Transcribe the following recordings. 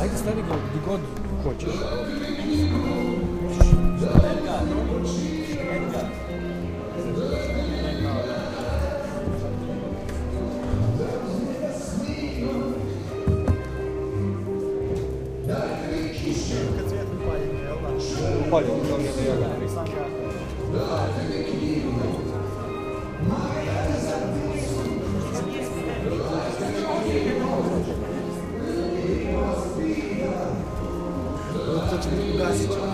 Ajde, stavi ga gdje god hoćeš. Kad svijet upaljen, jel da? Upaljen, to mi je da ja ga ne Sam kako. To će biti ugasit ćemo.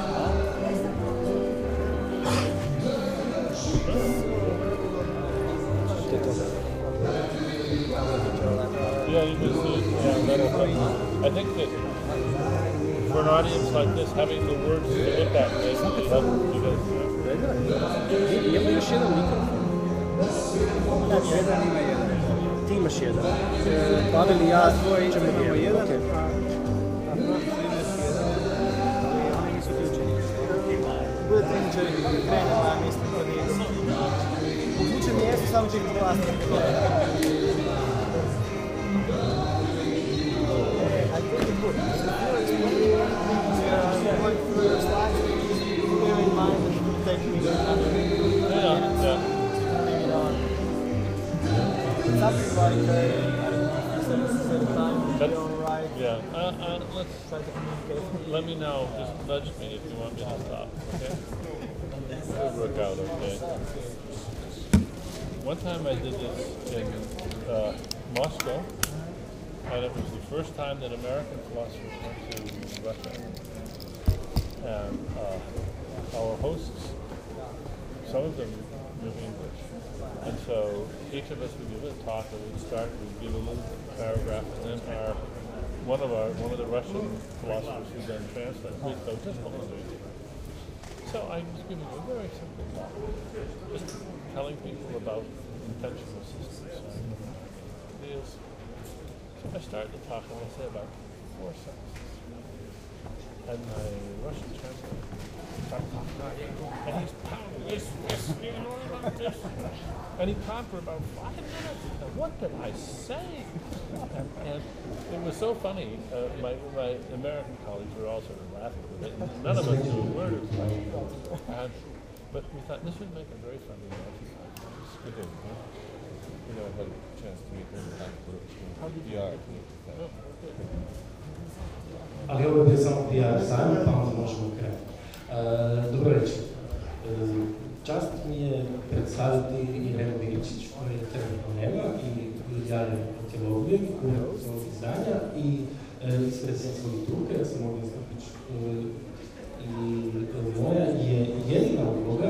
Yeah, you can see it. Yeah, that'll help. I think that for an audience like this, having the words to look at may really help you guys. Ima još jedan mikrofon. Jedan ima jedan. Ti imaš jedan. Pavel i ja ćemo Imamo jedan, okej. a profesor ima još jedan. Oni nisu uključeni. Bude tehničari koji krenemo, ja mislim da nije. Uključeni jesu, samo će ih glasiti. I think it would. Going through the slides, bear in mind that it will take me another minutes to bring it on. Something like, I don't know, set a time, be on right. Yeah, let's Try to communicate. let me know. Just nudge me if you want me to stop. Okay? It'll work out. Okay. One time I did this in Moscow, and it was the first time that American philosophers went to Russia. And our hosts, some of them knew English. And so each of us would give a talk, and we'd start, we'd give a little paragraph, and then one of the Russian philosophers would then translate. We'd go, just hold on to it. So I was giving a very simple talk, just telling people about intentional systems. So I started the talk, and I say about 4 sentences. And my Russian translator started talking, and he's pounding this, you know, about this. And he talked for about 5 minutes. And what did I say? And it was so funny. My American colleagues were all sort of laughing with it. None of us knew a word of it. But we thought this would make a very funny American podcast. We did, huh? You know, I had a chance to meet them at How did you? PR. Oh, good. Ali ovo je bio samo PR sajam, pa onda možemo krenuti. Dobro večer. Čast mi je predstaviti Irenu Miličić, koja je trenutno nema, i Ljiljaru Tjelovljev, urednicu ovog izdanja, i ispred Svenskog druga, ja sam ovdje Znapić. I moja je jedina uloga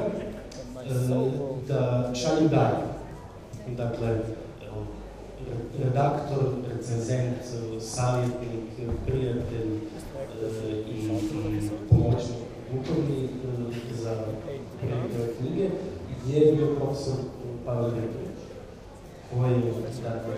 da šaljem dalje. Dakle, redaktor, recenzent, savjetnik, prijatelj i pomoćnik kulturni za projektove knjige je bio profesor Pavel Gretović, koji je dakle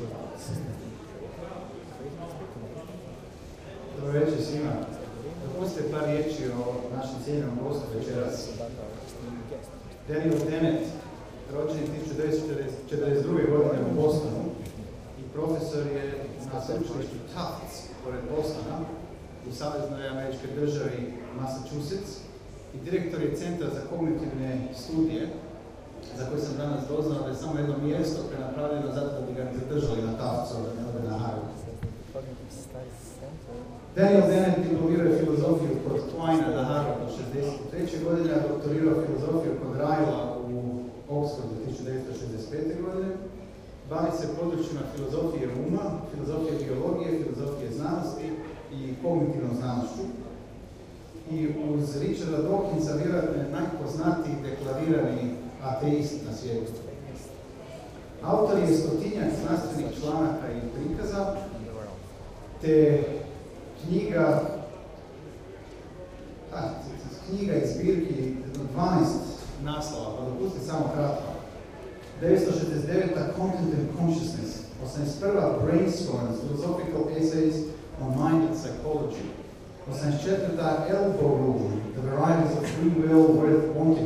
Dobro večer svima. Dopustite par riječi o našem cijenjenom gostu večeras. Daniel Dennett, rođen 1942. godine u Bostonu i profesor je na sveučilištu Tufts pored Bostona u saveznoj američkoj državi Massachusetts i direktor je Centra za kognitivne studije, za koje sam danas doznao da je samo jedno mjesto koje je napravljeno zato da bi ga zadržali na Tuftsu, da ne ode na Harvard. Daniel Dennett diplomirao je filozofiju kod Twaina na Harvardu 1963. godine, a doktorirao filozofiju kod Ryla u Oxfordu 1965. godine. Bavi se područjima filozofije uma, filozofije biologije, filozofije znanosti i kognitivnom znanošću. I uz Richarda Dawkinsa vjerojatno je najpoznatiji deklarirani ateist na svijetu. Autor je 100-tinjak znanstvenih članaka i prikaza, te knjiga i zbirki 12 naslova, pa dopustite samo kratko. 969. Content and Consciousness, 81. Brainstorms, Philosophical Essays on Mind and Psychology, 84. Elbow Room, The Varieties of Free Will Worth Wanting,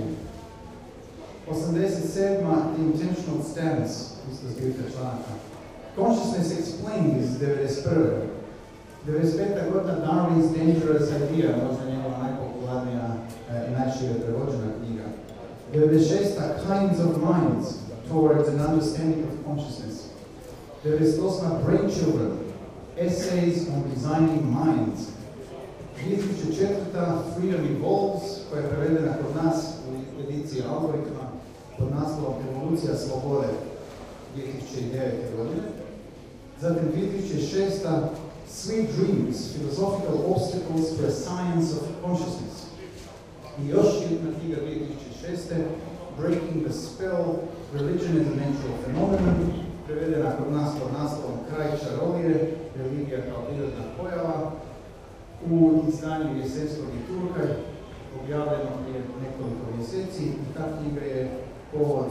87. The Intentional Stance, isto zbirka članaka. Consciousness Explained iz 91. 95. godina Darwin's Dangerous Idea, možda njegova najpopularnija i najšire prevođena knjiga. 96. Kinds of Minds, Towards an Understanding of Consciousness. 98. Brain Children, Essays on Designing Minds. 2004. Freedom Evolves, koja je prevedena kod nas u ediciji Algoritma pod naslovom Evolucija slobode 2009. godine. Zatim 2006. Sweet Dreams, Philosophical Obstacles for a Science of Consciousness. I još jedna knjiga 2006. Breaking the Spell, Religion is a Natural Phenomenon, prevedena kod nas pod naslovom Kraj čarolije, religija kao prirodna pojava, u izdanju Jesenskog i Turka, objavljeno prije nekoliko mjeseci, i ta knjiga je povod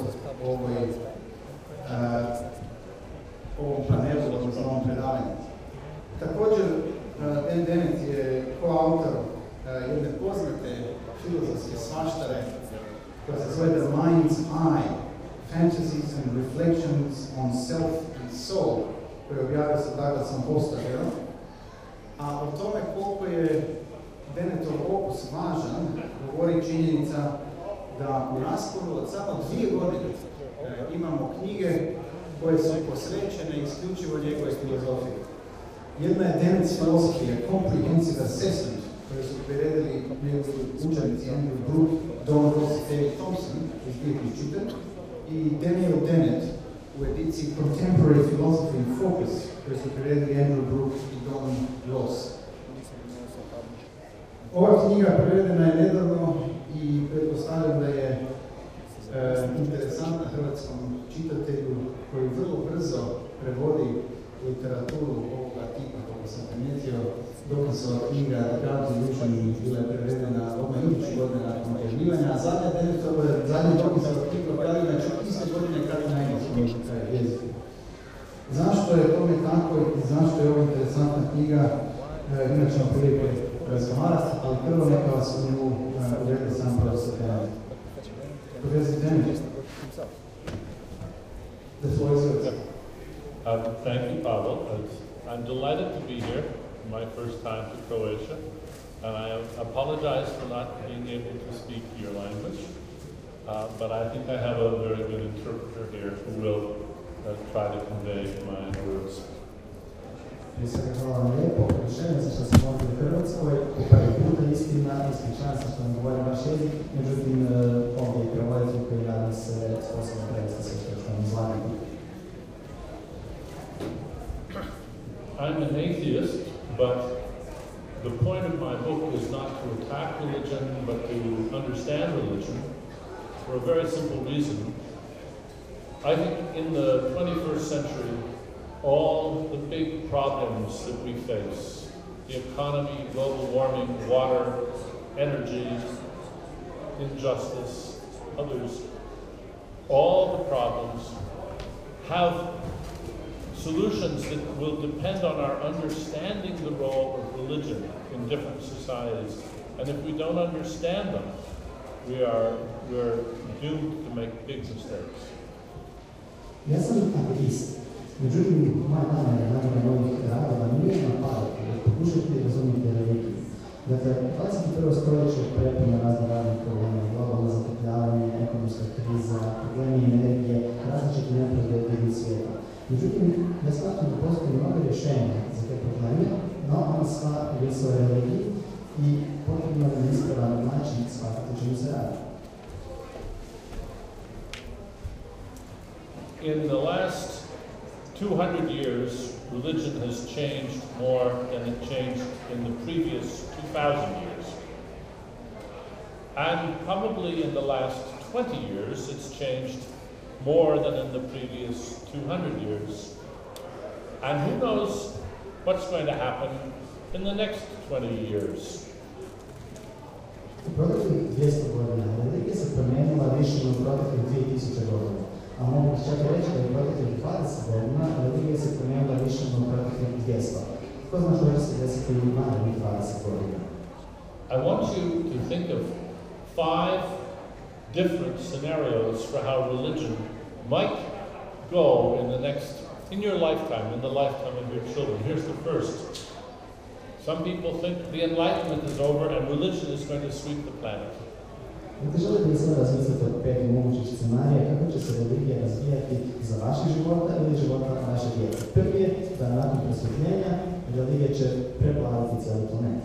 ovom panelu, odnosno ovom predavanju. Također, Dan Dennett je koautor jedne poznate filozofske svaštare koja se zove The Mind's Eye, Fantasies and Reflections on Self and Soul, koju je objavio sa Douglasom Hofstadterom. A o tome koliko je Dennettov opus važan, govori činjenica da u rasporu od samo 2 godine imamo knjige koje su posvećene isključivo njegove filozofije. Jedna je Dennett's Philosophy, a Comprehensive Assessment, koje su priredili njegovi učenici Andrew Brooke, Don Ross i David Thompson iz 2000. I Daniel Dennett u ediciji Contemporary Philosophy in Focus, koje su priredili Andrew Brooke i Don Ross. Ova knjiga prevedena je nedavno i pretpostavljam da je interesantna hrvatskom čitatelju koji vrlo brzo prevodi literaturu ovoga tipa, kako sam primijetio. Dawkinsova knjiga The Gods Illusion bila je prevedena odmah iduće godine nakon objavljivanja, a zadnja Dawkinsova knjiga objavljena čak iste godine kad je na engleskom jeziku. Zašto je tome tako i zašto je ovo interesantna knjiga, imat ćemo prilike razgovarati, ali prvo neka vas u nju uvede sam profesor Dennett. Profesor Dennett, the floor is yours. Thank you, Pavel. I'm delighted to be here, my first time to Croatia, and I apologize for not being able to speak your language, but I think I have a very good interpreter here who will try to convey my words. Prije svega hvala vam lijepo, rešenje se što sam ovdje u Hrvatskoj, po prvi puta istina, ispričavam se što vam govorim vaš jezik, međutim ovdje je prevoditelj koji nadam se sposobno prevesti sve što vam izlagam. I'm an atheist, but the point of my book is not to attack religion, but to understand religion for a very simple reason. I think in the 21st century, all the big problems that we face, the economy, global warming, water, energy, injustice, others, all the problems have solutions that will depend on our understanding the role of religion in different societies. And if we don't understand them, we're doomed to make big mistakes. Ja sam ateist, međutim, moja namjera nakon ovih radova nije napadati, već pokušati razumjeti religiju. Dakle, 21. stoljeće je prepuno raznih problema, globalno zatopljavanje, ekonomska kriza, problemi energije, različite nepravde diljem svijeta. Međutim, ja shvatim da postoji mnogo rješenja za te probleme, no ona sva je u svojoj religiji i potrebno je na ispravan način shvatiti o čemu se radi. In the last 200 years, religion has changed more than it changed in the previous 2,000 years. And probably in the last 20 years, it's changed more than in the previous 200 years. And who knows what's going to happen in the next 20 years. U proteklih 200 godina religija se promijenila više od proteklih 2000 godina. A mogu čak reći da je proteklih 20 godina religija se promijenila više od proteklih 200. Tko zna što će se desiti u narednih 20 godina? I want you to think of 5 different scenarios for how religion might go in your lifetime, in the lifetime of your children. Here's the first. Some people think the Enlightenment is over and religion is going to sweep the planet. Dakle, želite li sada razmisliti o 5 mogućih scenarija kako će se religija razvijati za vaših života ili života naše djece? Prvi je da nakon prosvjetljenja religija će preplaviti cijeli planet.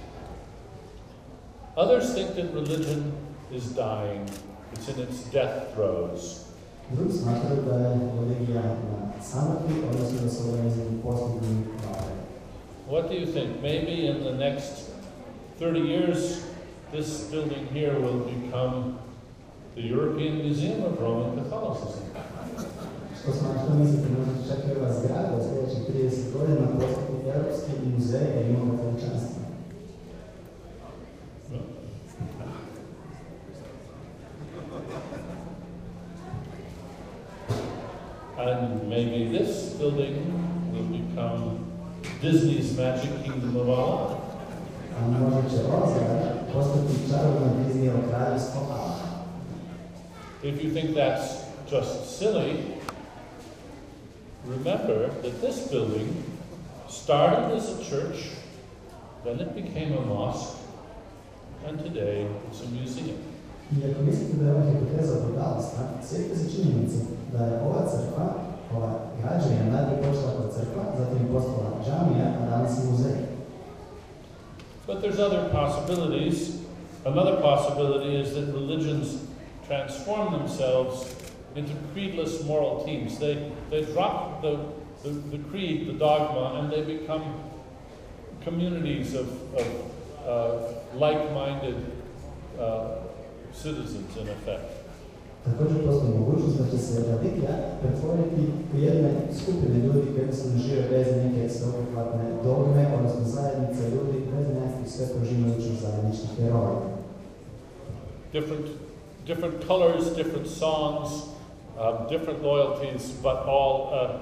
Others think that religion is dying. It's in its death throes. Drugi smatraju da je religija na samrti, odnosno da su organizmi posljednji vlade. What do you think? Maybe in the next 30 years, this building here will become the European Museum of Roman Catholicism. Što mislite, možda čak i ova zgrada u sljedećih 30 godina postati Europski muzej rimokatoličanstva? And maybe this building will become Disney's Magic Kingdom of Allah. A možda će ova zgrada postati čarobno Disneyovo kraljevstvo Allah. If you think that's just silly, remember that this building started as a church, then it became a mosque, and today it's a museum. I ako mislite da je ova hipoteza budalstva, sjetite se činjenici da je ova crkva, ova građevina najprije počela kao crkva, zatim je postala džamija, a danas je muzej. But there's other possibilities. Another possibility is that religions transform themselves into creedless moral teams. They drop the creed, the dogma, and they become communities of like-minded citizens, in effect. Također postoji mogućnost da će se religija pretvoriti u jedne skupine ljudi koji jednostavno žive bez neke sveobuhvatne dogme, odnosno zajednice ljudi bez nekih sve proživajućih zajedničkih heroja. Different colors, different songs, different loyalties, but all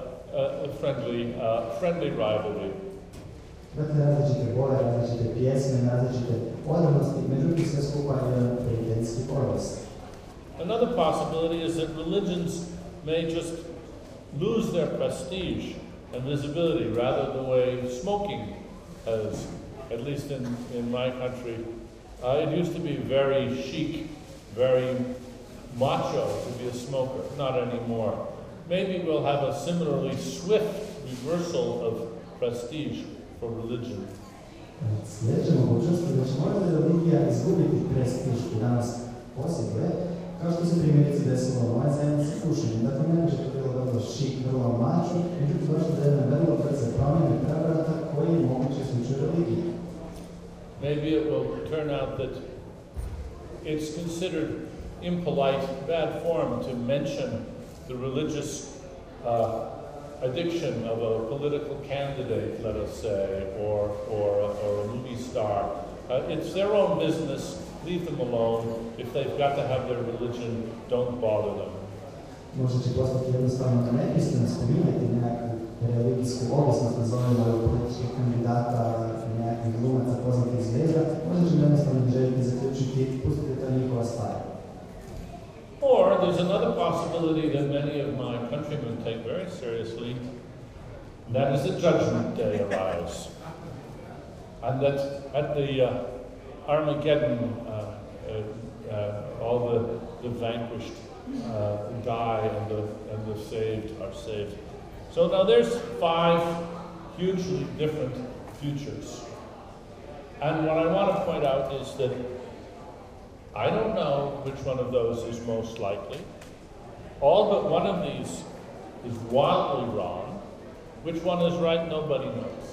friendly rivalry. Dakle, različite boje, različite pjesme, različite odavnosti, međutim sve skupa je prijateljski odnos. Another possibility is that religions may just lose their prestige and visibility, rather the way smoking has, at least in my country. It used to be very chic, very macho to be a smoker, not anymore. Maybe we'll have a similarly swift reversal of prestige for religion. Sljedeća mogućnost je da će možda religija izgubiti prestiž koji danas posjeduje, kao što se primjerice desilo u ovoj zajednici pušenju. Dakle, ne može to bilo vrlo šik, vrlo mačo, međutim došlo do jedne vrlo brze promjene prevrata koji je moguće u slučaju religije. Maybe it will turn out that it's considered impolite, bad form to mention the religious addiction of a political candidate, let us say, or a movie star. It's their own business. Leave them alone. If they've got to have their religion, don't bother them. Možda će postati jednostavno nepristojno spominjati nekakvu religijsku ovisnost, nazovimo političkih kandidata, nekakvih glumaca, poznatih zvijezda, možda će jednostavno željeti zaključiti, pustite to njihova stvar. Or there's another possibility that many of my countrymen take very seriously, and that is that Judgment Day arrives. And that at the Armageddon, all the vanquished die and the saved are saved. So now there's 5 hugely different futures. And what I want to point out is that I don't know which one of those is most likely. All but one of these is wildly wrong. Which one is right, nobody knows.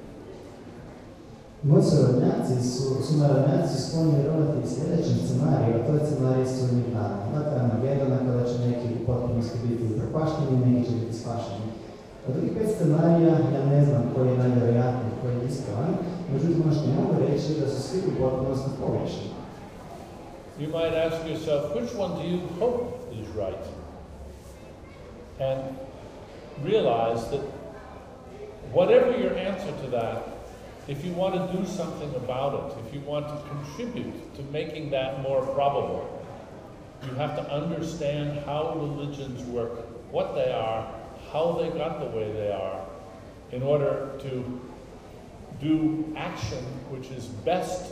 Moji sunarodnjaci skloni vjerovati sljedećem scenariju, a to je scenarij sudnjeg dana. Dakle, Armagedona kada će neki u potpunosti biti upropašteni, neki će biti spašeni. Od drugih 5 scenarija ja ne znam koji je najvjerojatniji, koji je ispravan, međutim ono što mogu reći je da su svi u potpunosti pogrešni. You might ask yourself, which one do you hope is right? And realize that whatever your answer to that, if you want to do something about it, if you want to contribute to making that more probable, you have to understand how religions work, what they are, how they got the way they are, in order to do action which is best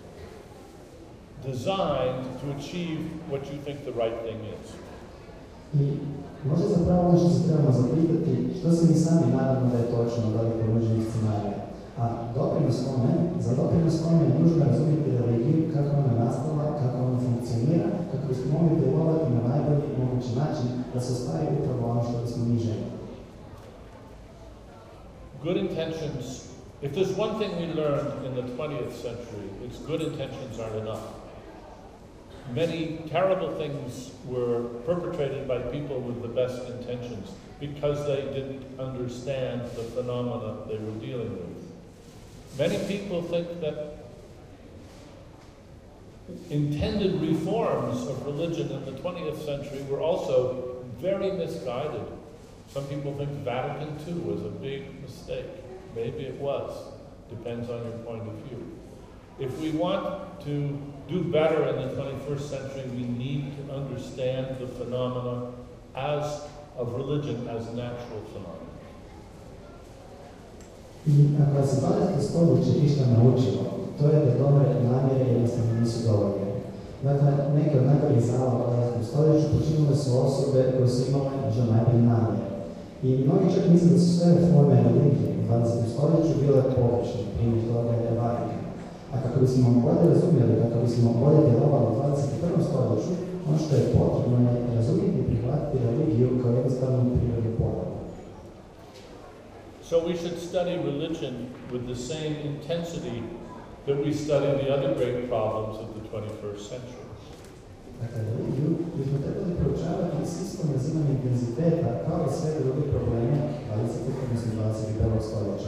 designed to achieve what you think the right thing is. I možda zapravo ono što se trebamo zapitati, što se mi sami nadamo da je točno od ovih ponuđenih scenarija. A za doprinos kome je nužno razumjeti religiju, kako ona nastala, kako ona funkcionira, kako bismo mogli djelovati na najbolji mogući način da se ostvari upravo ono što bismo mi željeli. Good intentions, if there's one thing we learned in the 20th century, it's good intentions aren't enough. Many terrible things were perpetrated by people with the best intentions because they didn't understand the phenomena they were dealing with. Many people think that intended reforms of religion in the 20th century were also very misguided. Some people think Vatican II was a big mistake. Maybe it was. Depends on your point of view. If we want to do better in the 21st century, we need to understand the phenomena of religion as a natural phenomenon. I ako se 20. stoljeće išta naučilo, to je da dobre namjere jednostavno nisu dovoljne. Dakle, neke od najboljih zala u 20. stoljeću počinile su osobe koje su imale možda najbolje namjere. I mnogi čak misle da su sve reforme religije u 20. stoljeću bile pogrešne, primjer toga je Vatikan. A kako bismo bolje razumjeli, kako bismo bolje djelovali u 21. stoljeću, ono što je potrebno je razumjeti i prihvatiti religiju kao jednostavnu prirodnu pojavu. So we should study religion with the same intensity that we study the other great problems of the 21st century. Dakle, religiju bismo trebali proučavati s istom razinom intenziteta kao i sve druge probleme 20. odnosno 21. stoljeća.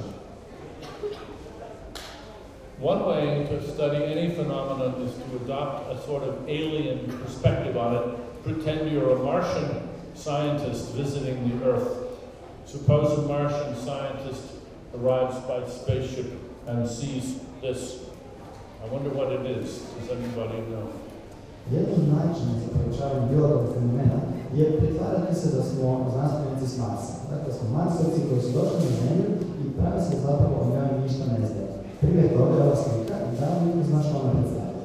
One way to study any phenomenon is to adopt a sort of alien perspective on it. Pretend you're a Martian scientist visiting the Earth. Suppose a Martian scientist arrives by spaceship and sees this. I wonder what it is. Does anybody know? Jedan način za proučavanje bilo kog fenomena je pretvarati se da smo znanstvenici s Marsa. Dakle, smo Marsovci koji su došli na Zemlju i pravi se zapravo o njoj ništa ne znaju. Primjer toga je ova slika i da li niko zna što ona predstavlja.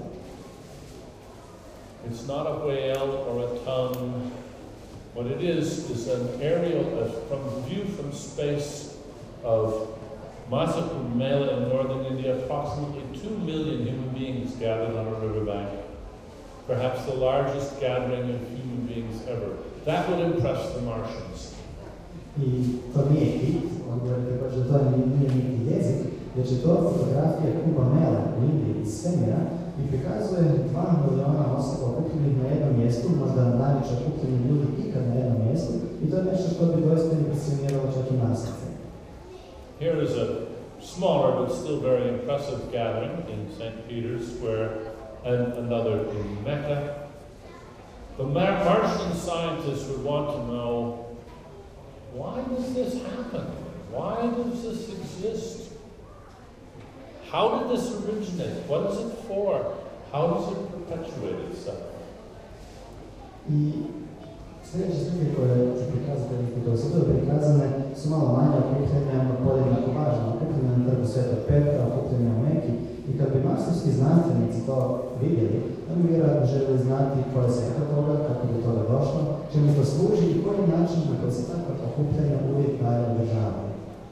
It's not a whale or a tongue. What it is an aerial, from view from space of Masa Kumbh Mela in northern India, approximately 2 million human beings gathered on a riverbank. Perhaps the largest gathering of human beings ever. That would impress the Martians. I to nije hit, on govori također da to nije niti jezik, već je to fotografija Kumbha Mela u Indiji iz svemira i prikazuje 2 miliona osoba okupljenih na jednom mjestu, možda najveće okupljeni ljudi ikad na jednom mjestu, i to je nešto što bi doista impresioniralo čak i Marsice. Here is a smaller but still very impressive gathering in St. Peter's Square and another in Mecca. The Martian scientists would want to know, why does this happen? Why does this exist? How did this originate? What is it for? How does it perpetuate itself? I sljedeće slike koje ću prikazati, koje su bile prikazane, su malo manje okupljene, podjednako važno, okupljene na trgu Svetog Petra, okupljene u Meki. I kad bi marsovski znanstvenici to vidjeli, oni bi vjerojatno željeli znati koja je sveta toga, kako bi toga došlo, čemu to služi i koji način na koji se takva okupljanja uvijek daje održavaju.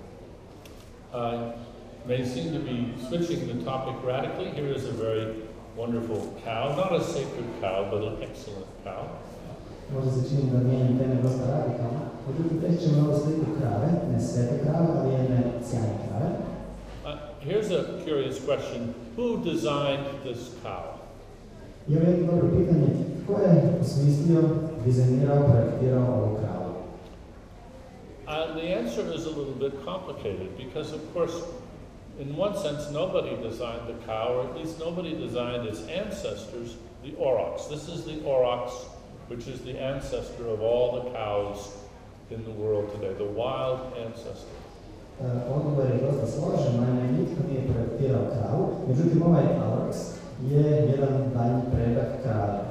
May seem to be switching the topic radically. Here is a very wonderful cow, not a sacred cow, but an excellent cow. Možda se čini da mijenjam teme dosta radikalno, međutim reći ćemo ovu sliku krave, ne svete krave, ali jedne sjajne krave. Here's a curious question. Who designed this cow? I ovo je jedno dobro pitanje, tko je osmislio, dizajnirao, projektirao ovu kravu? The answer is a little bit complicated because, of course, in one sense, nobody designed the cow, or at least nobody designed its ancestors, the aurochs. This is the aurochs, which is the ancestor of all the cows in the world today, the wild ancestor. Odgovor je dosta složen, naime nitko nije projektirao kravu, međutim ovaj aurochs je jedan daljnji predak krave.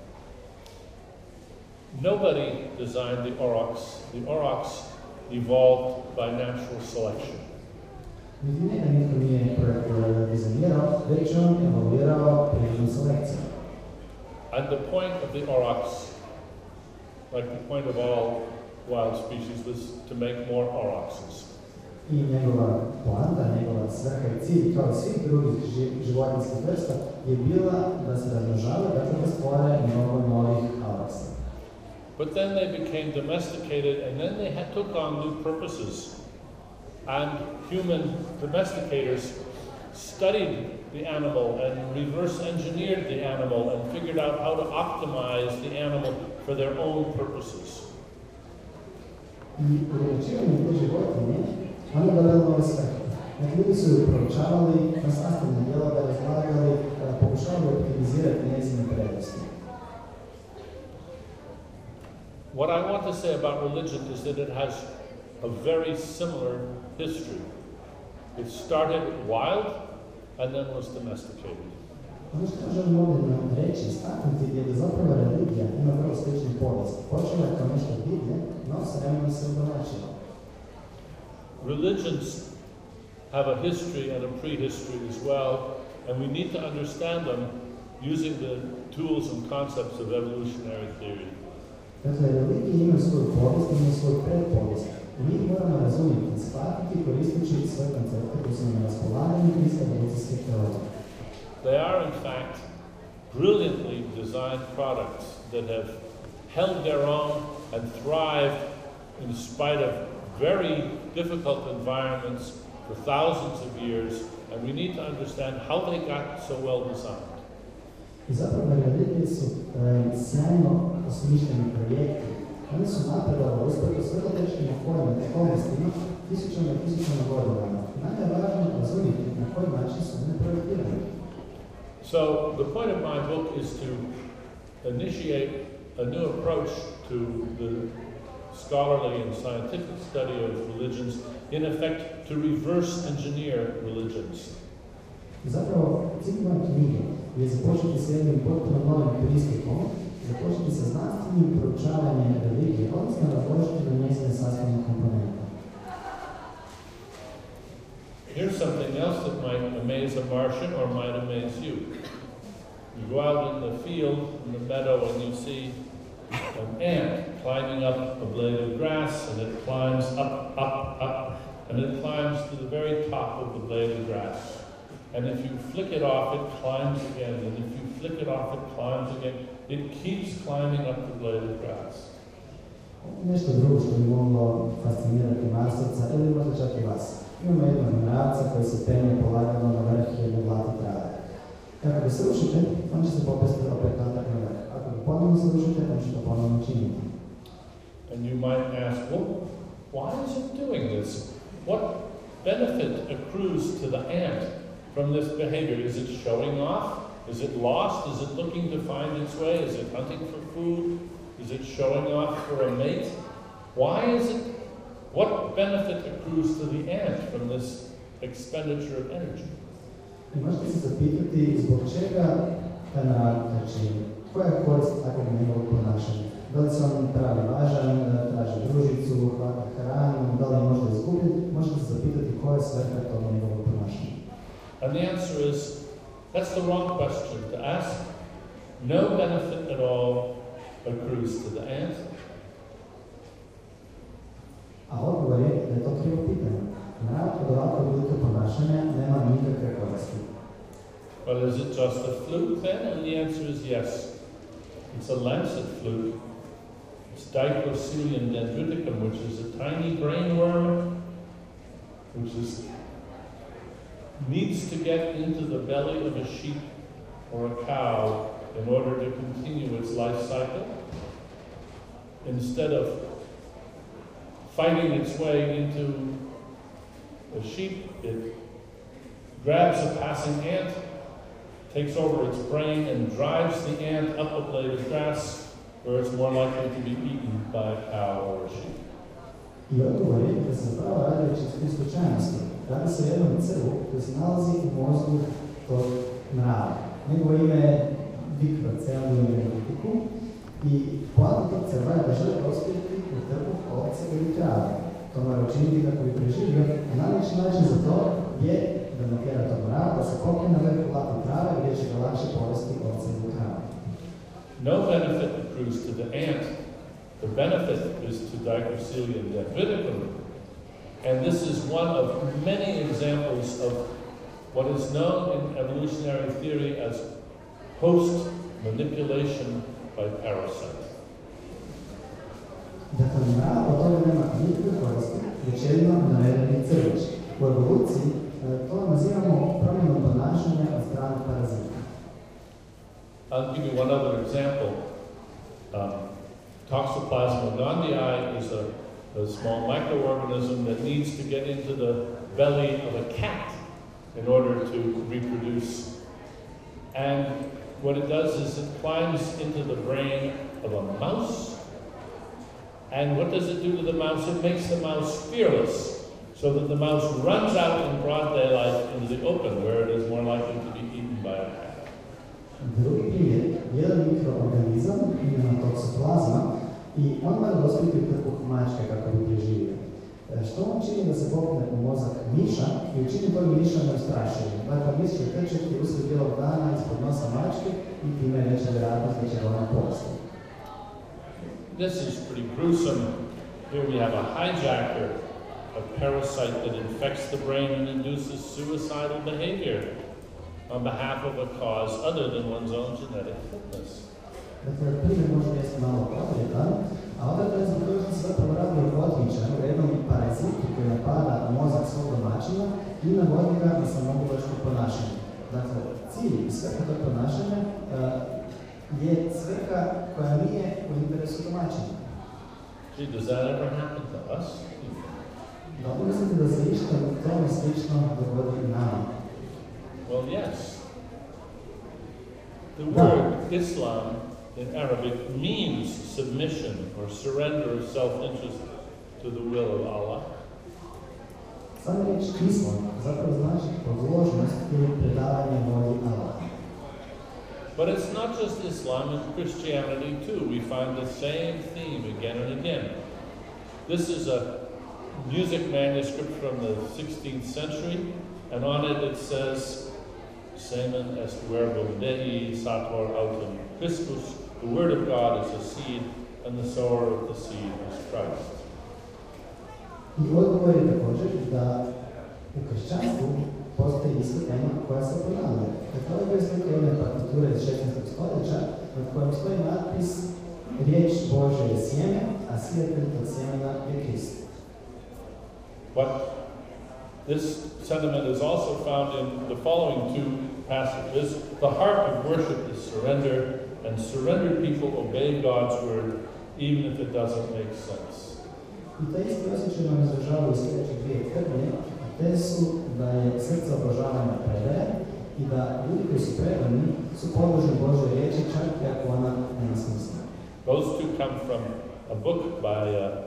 Nobody designed the aurochs. The aurochs evolved by natural selection. Niti njega nitko nije projekt dizajnirao, već on evaluirao prirodnu selekciju. And the point of the aurochs, like the point of all wild species, was to make more aurochs. I njegova poanta, njegova svrha i cilj, kao i svih drugih životinjskih vrsta, je bila da se razmnožavaju, dakle da stvore mnogo novih aurochsa. But then they became domesticated, and then they took on new purposes. And human domesticators studied the animal and reverse engineered the animal and figured out how to optimize the animal for their own purposes. I uređivanje te životinje, ono je dobilo nove svrhe. Ljudi su ju proučavali na sastavne dijelove, razlagali, pokušavali optimizirati njezine prednosti. What I want to say about religion is that it has a very similar history. It started wild and then was domesticated. Ono što želim ovdje reći, istaknuti je da zapravo religija ima vrlo sličnu povijest. Počela je kao nešto divlje, no s vremenom se udomaćila. Religions have a history and a prehistory as well, and we need to understand them using the tools and concepts of evolutionary theory. Dakle, religije imaju svoju povijest, imaju svoju predpovijest. I mi moramo razumjeti, shvatiti, koristeći svoje koncepte koji su na raspolaganju iz evolucijske teorije. They are, in fact, brilliantly designed products that have held their own and thrived in spite of very difficult environments for thousands of years, and we need to understand how they got so well designed. I zapravo religije su sjajno osmišljeni projekti. Oni su napredovali usprkos vrlo teškim okolnostima tisućama i tisućama godinama. Nama je važno razumjeti na koji način su one projektirane. So the point of my book is to initiate a new approach to the scholarly and scientific study of religions, in effect to reverse engineer religions. Zapravo, cilj moje knjige je započeti s jednim potpuno novim pristupom, započeti sa znanstvenim proučavanjem religije, odnosno razložiti na njezine sastavne komponente. Here's something else that might amaze a Martian or might amaze you. You go out in the field, in the meadow, and you see an ant climbing up a blade of grass, and it climbs up, up, up, and it climbs to the very top of the blade of grass. And if you flick it off, it climbs again, and if you flick it off, it climbs again. It keeps climbing up the blade of grass. Nešto drugo što bi moglo fascinirati Marsovca ili možda čak i vas. Imamo jednog mravca koji se penje polagano na vrh jedne blate trave. Kako ga srušite, on će se popesti opet natak na vrh. Ako ga ponovno srušite, on će to ponovno činiti. And you might ask, well, why is it doing this? What benefit accrues to the ant from this behavior? Is it showing off? Is it lost? Is it looking to find its way? Is it hunting for food? Is it showing off for a mate? Why is it? What benefit accrues to the ant from this expenditure of energy? I možete se zapitati zbog čega ta navika čini. Koja je korist takvog njegovog ponašanja? Da li se on pravi važan, traži družicu, hvata hranu, da li je možda izgubljen? Možete se zapitati koja je svrha tog njegovog ponašanja. And the answer is, that's the wrong question to ask. No benefit at all accrues to the ant. A odgovor je da je to krivo pitanje. Mrav od ovakvog oblika ponašanja nema nikakve koristi. Well, is it just a fluke then? And the answer is yes. It's a lancet fluke. It's Dicrocilium dendriticum, which is a tiny brainworm, which needs to get into the belly of a sheep or a cow in order to continue its life cycle. Instead of fighting its way into a sheep, it grabs a passing ant, takes over its brain, and drives the ant up a blade of grass where it's more likely to be eaten by a cow or a sheep. I odgovor je da se zapravo radi o čisto slučajnosti. Radi se o jednom crvu koji se nalazi u mozgu tog mrava. Njegovo ime je Dicrocilium dendriticum i poanta tog crva je da žele dospjeti u trbuh ovce ili krave. To mora učiniti kako bi preživio, a najveći način za to je da natjera tog mrava da se popne na vrhu zlatne trave gdje će ga lakše povesti ovce u hranu. No benefit accrues to the ant. The benefit is to Digracilium davidicum. And this is one of many examples of what is known in evolutionary theory as host manipulation by parasites. Dakle, mrav od toga nema nikakve koristi, već jedino navedeni crvić. U evoluciji to nazivamo promjenom ponašanja od strane parazita. I'll give you one other example. Toxoplasma gondii is a small microorganism that needs to get into the belly of a cat in order to reproduce. And what it does is it climbs into the brain of a mouse. And what does it do to the mouse? It makes the mouse fearless, so that the mouse runs out in broad daylight into the open, where it is more likely to be eaten by a cat. Drugi primjer, jedan mikroorganizam, imena toksoplazma, i on mora dospjeti u trbuh mačke kako bi preživio. Što on čini da se popne u mozak miša i učini tog miša neustrašivim? Dakle, miš će trčati usred bijelog dana ispod nosa mačke i time je veća vjerojatnost da će ga ona pojesti. This is pretty gruesome. Here we have a hijacker, a parasite that infects the brain and induces suicidal behavior on behalf of a cause other than one's own genetic fitness. Dakle, primjer može biti malo podredan, a odredba je zbog toga što se zapravo radi o kotničanu, jednom parazitu koji napada mozak svog domaćina i navodi ga na samoubojstvo ponašanje. Dakle, cilj i svrha tog ponašanja je svrha koja nije u interesu domaćina. Does that ever happen to us? Da li mislite da se išta tome slično dogodi i nama? Well, yes. The word Islam in Arabic means submission or surrender of self-interest to the will of Allah. Sama riječ Islam zapravo znači podložnost ili predavanje volji Allaha. But it's not just Islam, in Christianity too. We find the same theme again and again. This is a music manuscript from the 16th century, and on it says, Semen est verbum Dei sator autem Christus. The word of God is a seed, and the sower of the seed is Christ. I odgovor je također da u kršćanstvu postoji isto tema koja se ponavlja. Dakle, ovo je slika jedne partiture iz 16. stoljeća nad kojom stoji natpis riječ Božja je sjeme, a sijatelj tog sjemena je Krist. But this sentiment is also found in the following two passages. The heart of worship is surrender, and surrendered people obey God's word, even if it doesn't make sense. I te isti osjećaj nam izražavaju sljedeće dvije tvrdnje, a te su da je srce obožavanja predaje i da ljudi koji su predani su podložni Božoj riječi čak i ako ona nema smisla. Those two come from a book by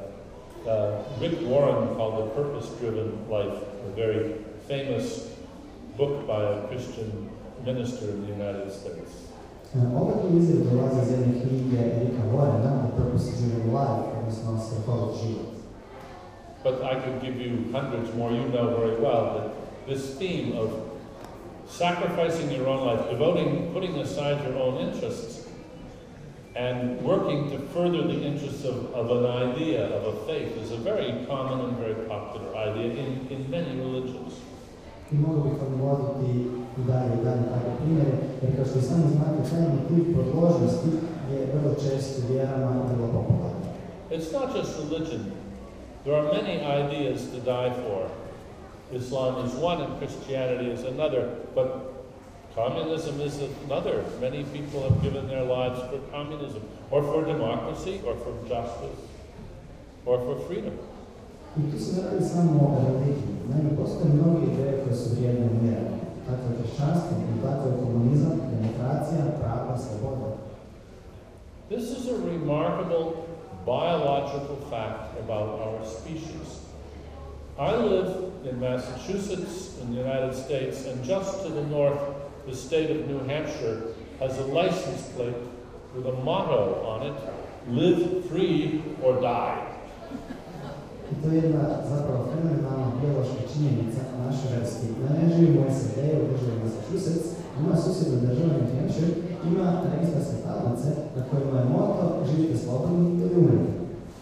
Rick Warren called The Purpose-Driven Life, a very famous book by a Christian minister in the United States. Ova tu izjava dolazi iz jedne knjige Ricka Warrena, The Purpose-Driven Life, odnosno Svrhovit život. But I could give you hundreds more. You know very well that this theme of sacrificing your own life, putting aside your own interests, and working to further the interests of an idea, of a faith, is a very common and very popular idea in many religions. I mogu bih vam voditi i dalje takve primjere, jer kao što i sami znate, taj motiv podložnosti je vrlo često vjerama vrlo popularno. It's not just religion. There are many ideas to die for. Islam is one and Christianity is another, but communism is another. Many people have given their lives for communism, or for democracy, or for justice, or for freedom. I tu se radi samo o religiji. Naime, postoje mnogi ideje koje su vrijedne umjerene. Tako je kršćanstvo i tako je komunizam, demokracija, prava, sloboda. This is a remarkable biological fact about our species. I live in Massachusetts in the United States, and just to the north, the state of New Hampshire has a license plate with a motto on it, live free or die. I to je jedna zapravo fenomenalna biološka činjenica na našoj vrsti. Da ne živimo u SAD-u, u državi Massachusetts, ima susjedna država New Hampshire, ima registarske tablice na kojima je moto živite slobodni ili umrite.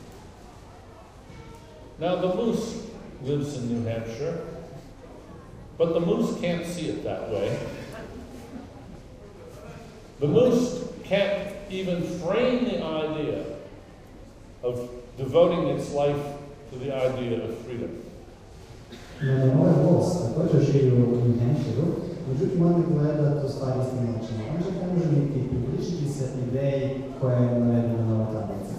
Now the moose lives in New Hampshire, but the moose can't see it that way. The moose can't even frame the idea of devoting its life to the idea of freedom. Ovaj bos također živi u New Hampshireu, međutim on gleda tu stvar istinočno. On čak ne može niti približiti se ideji koja je navedena na ovoj tablici.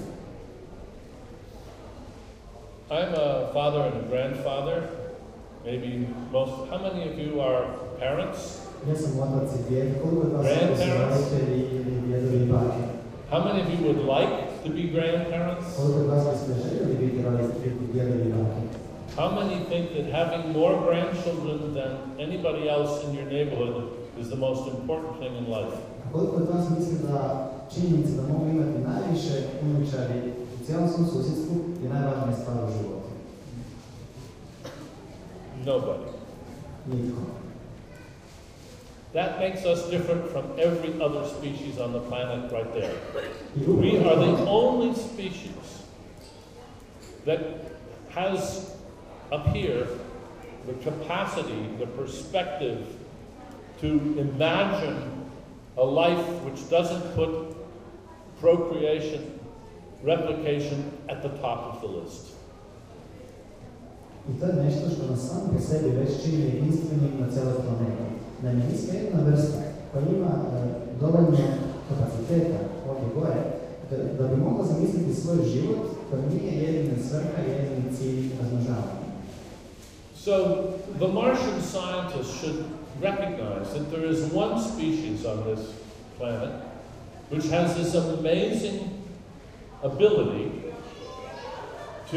I'm a father and a grandfather. Maybe most. How many of you are parents? Ja sam otac i djed, koliko od vas su roditelji ili djedovi i bake? How many of you would like to be grandparents? Koliko od vas biste željeli biti roditelji, djedovi i bake? How many think that having more grandchildren than anybody else in your neighborhood is the most important thing in life? Koliko od vas misli da činjenica da mogu imati najviše unučari u cijelom svom susjedstvu je najvažnija stvar u životu? Nobody. Nitko. That makes us different from every other species on the planet right there. We are the only species that has up here the capacity, the perspective to imagine a life which doesn't put procreation, replication at the top of the list. I to je nešto što nas samo po sebi već čini jedinstvenim na cijeloj planeti. Naime, mi smo jedna vrsta koja ima dovoljno kapaciteta ovdje gore da bi mogla zamisliti svoj život koji nije jedina svrha, jedini cilj razmnožavanja. So the Martian scientists should recognize that there is one species on this planet which has this amazing ability to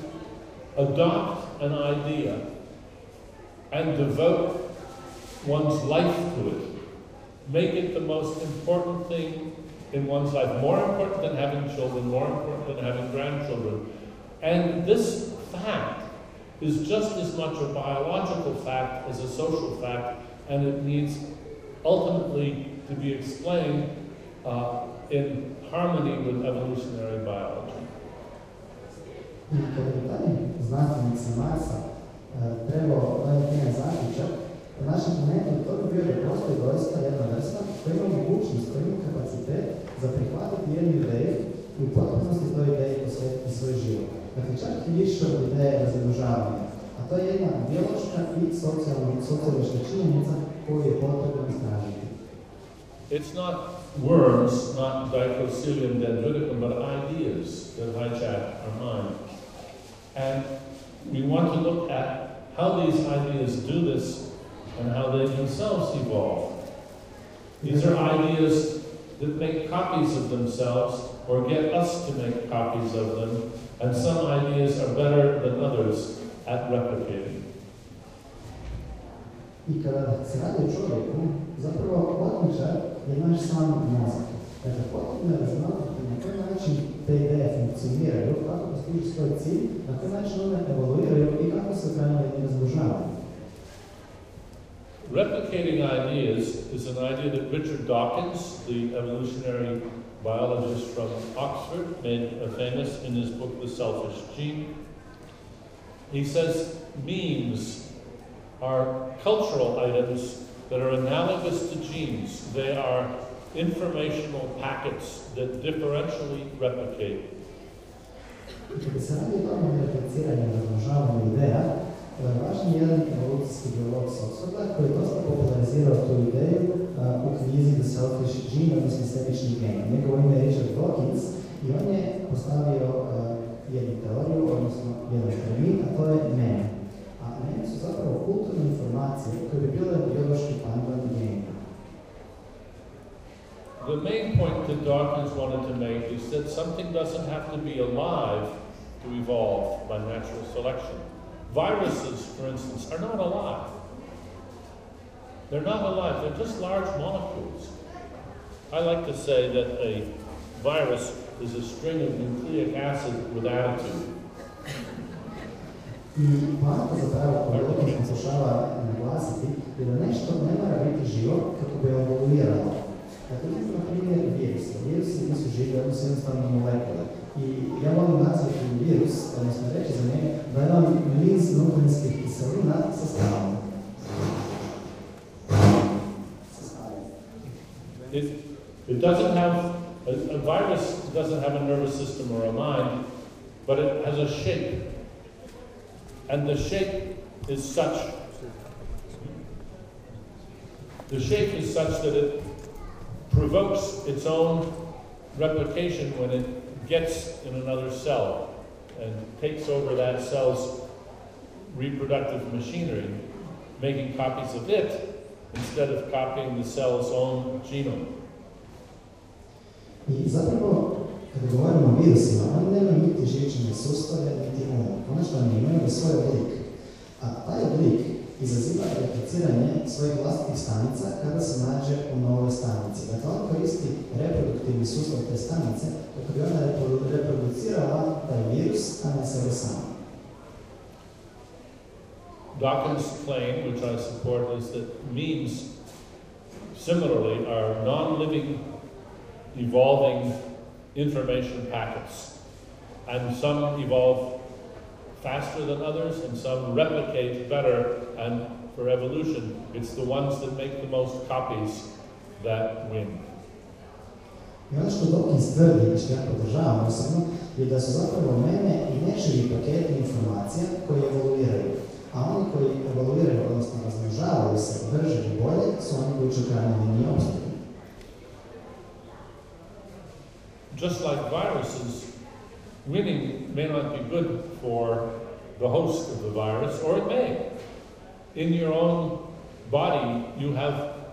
adopt an idea and devote one's life to it. Make it the most important thing in one's life. More important than having children, more important than having grandchildren. And this fact is just as much a biological fact as a social fact, and it needs ultimately to be explained in harmony with evolutionary biology. I kada bi taj znanstvenik sa Marsa trebao donijeti jedan zaključak, na našem planetu to bi bio da postoji doista jedna vrsta koja ima mogućnost, koja ima kapacitet za prihvatiti jednu ideju i u potpunosti toj ideji posvetiti svoj život. Dakle, čak i više od ideje razmnožavanja. A to je jedna biološka i sociološka činjenica koju je potrebno istražiti. It's not worms, not Dichoscelium dendriticum, but ideas that hijack our mind. And we want to look at how these ideas do this and how they themselves evolve. These are ideas that make copies of themselves or get us to make copies of them, and some ideas are better than others at replicating. I kada se radi o čovjeku, zapravo odličar je naš sam mozak. Dakle, potrebno je razmatrati na koji način te ideje funkcioniraju, kako postižu svoj cilj, na koji način one evoluiraju i kako se krajnje razmnožavaju. Replicating ideas is an idea that Richard Dawkins, the evolutionary biologist from Oxford, made famous in his book, The Selfish Gene. He says memes are cultural items that are analogous to genes. They are informational packets that differentially replicate. Kada se radi o tome repliciranju i razmnožavanju ideja, važan je jedan evolucijski biolog s Oxforda koji je dosta popularizirao tu ideju u knjizi The Selfish Gene, odnosno sebični gen. Njegovo ime je Richard Dawkins i on je postavio jednu teoriju, odnosno jedan termin, a to je meme. A meme su zapravo kulturne informacije koje bi bile biološki pandan gena. The main point that Dawkins wanted to make is that something doesn't have to be alive to evolve by natural selection. Viruses, for instance, are not alive. They're not alive, they're just large molecules. I like to say that a virus is a string of nucleic acid with attitude. I poanta zapravo koju Dawkins pokušava naglasiti je da nešto ne mora biti živo kako bi evoluiralo. Dakle, na primjer virusi. Virusi nisu živi, oni su jednostavno molekule. I ja volim nazvati virus, odnosno reći za njega, da je on niz nuklinskih kiselina sa stavom. It doesn't have, a virus doesn't have a nervous system or a mind, but it has a shape. And the shape is such that it provokes its own replication when it gets in another cell and takes over that cell's reproductive machinery, making copies of it instead of copying the cell's own genome. I zapravo, kada govorimo o virusima, oni nemaju niti živčane sustave, niti um. Ono što oni imaju je svoj oblik. A taj oblik izaziva repliciranje svojih vlastitih stanica kada se nađe u novoj stanici. Dakle, on koristi reproduktivni sustav te stanice kako bi ona reproducirala taj virus, a ne sebe sama. Dawkins' claim, which I support, is that memes similarly are non-living, evolving information packets. And some evolve faster than others, and some replicate better, and for evolution, it's the ones that make the most copies that win. I ono što Dawkins tvrdi, i što ja podržavam osobno, je da su zapravo meme i neživi paketi informacija koji evoluiraju. A oni koji evoluiraju, odnosno razmnožavaju se brže i bolje, su oni koji će u krajnjoj liniji opstati. Just like viruses, winning may not be good for the host of the virus, or it may. In your own body, you have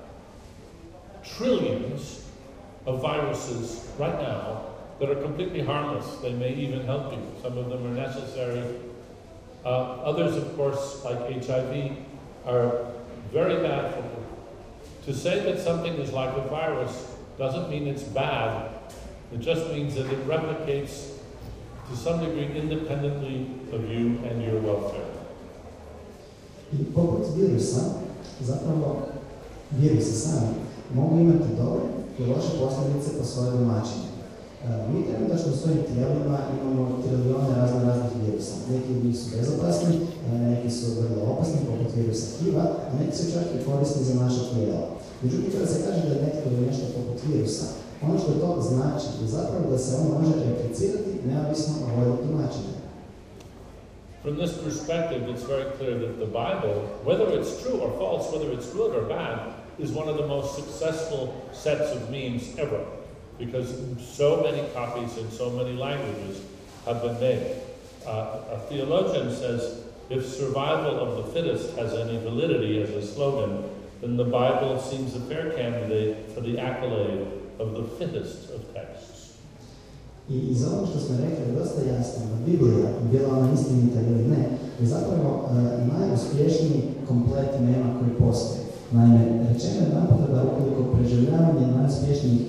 trillions of viruses right now that are completely harmless. They may even help you. Some of them are necessary. Others, of course, like HIV, are very bad for you. To say that something is like a virus doesn't mean it's bad. It just means that it replicates to some degree independently of you and your welfare. I poput virusa, zapravo virusi sami mogu imati dobre i loše posljedice po svoje domaćine. Mi trenutačno u svojim tijelima imamo trilijone raznih virusa. Neki od njih su bezopasni, neki su vrlo opasni, poput virusa HIV-a, a neki su čak i korisni za naše tijelo. Međutim, kada se kaže da je netko ili nešto poput virusa, ono što to znači je zapravo da se on može replicirati neovisno o volji domaćina. From this perspective, it's very clear that the Bible, whether it's true or false, whether it's good or bad, is one of the most successful sets of memes ever, because so many copies in so many languages have been made. A theologian says, if survival of the fittest has any validity as a slogan, then the Bible seems a fair candidate for the accolade of the fittest of texts. I iz onog što smo rekli je dosta jasno da Biblija, bila ona istinita ili ne, je zapravo najuspješniji komplet mema koji postoji. Naime, rečeno je naputa da ukoliko preživljavanje najuspješnijih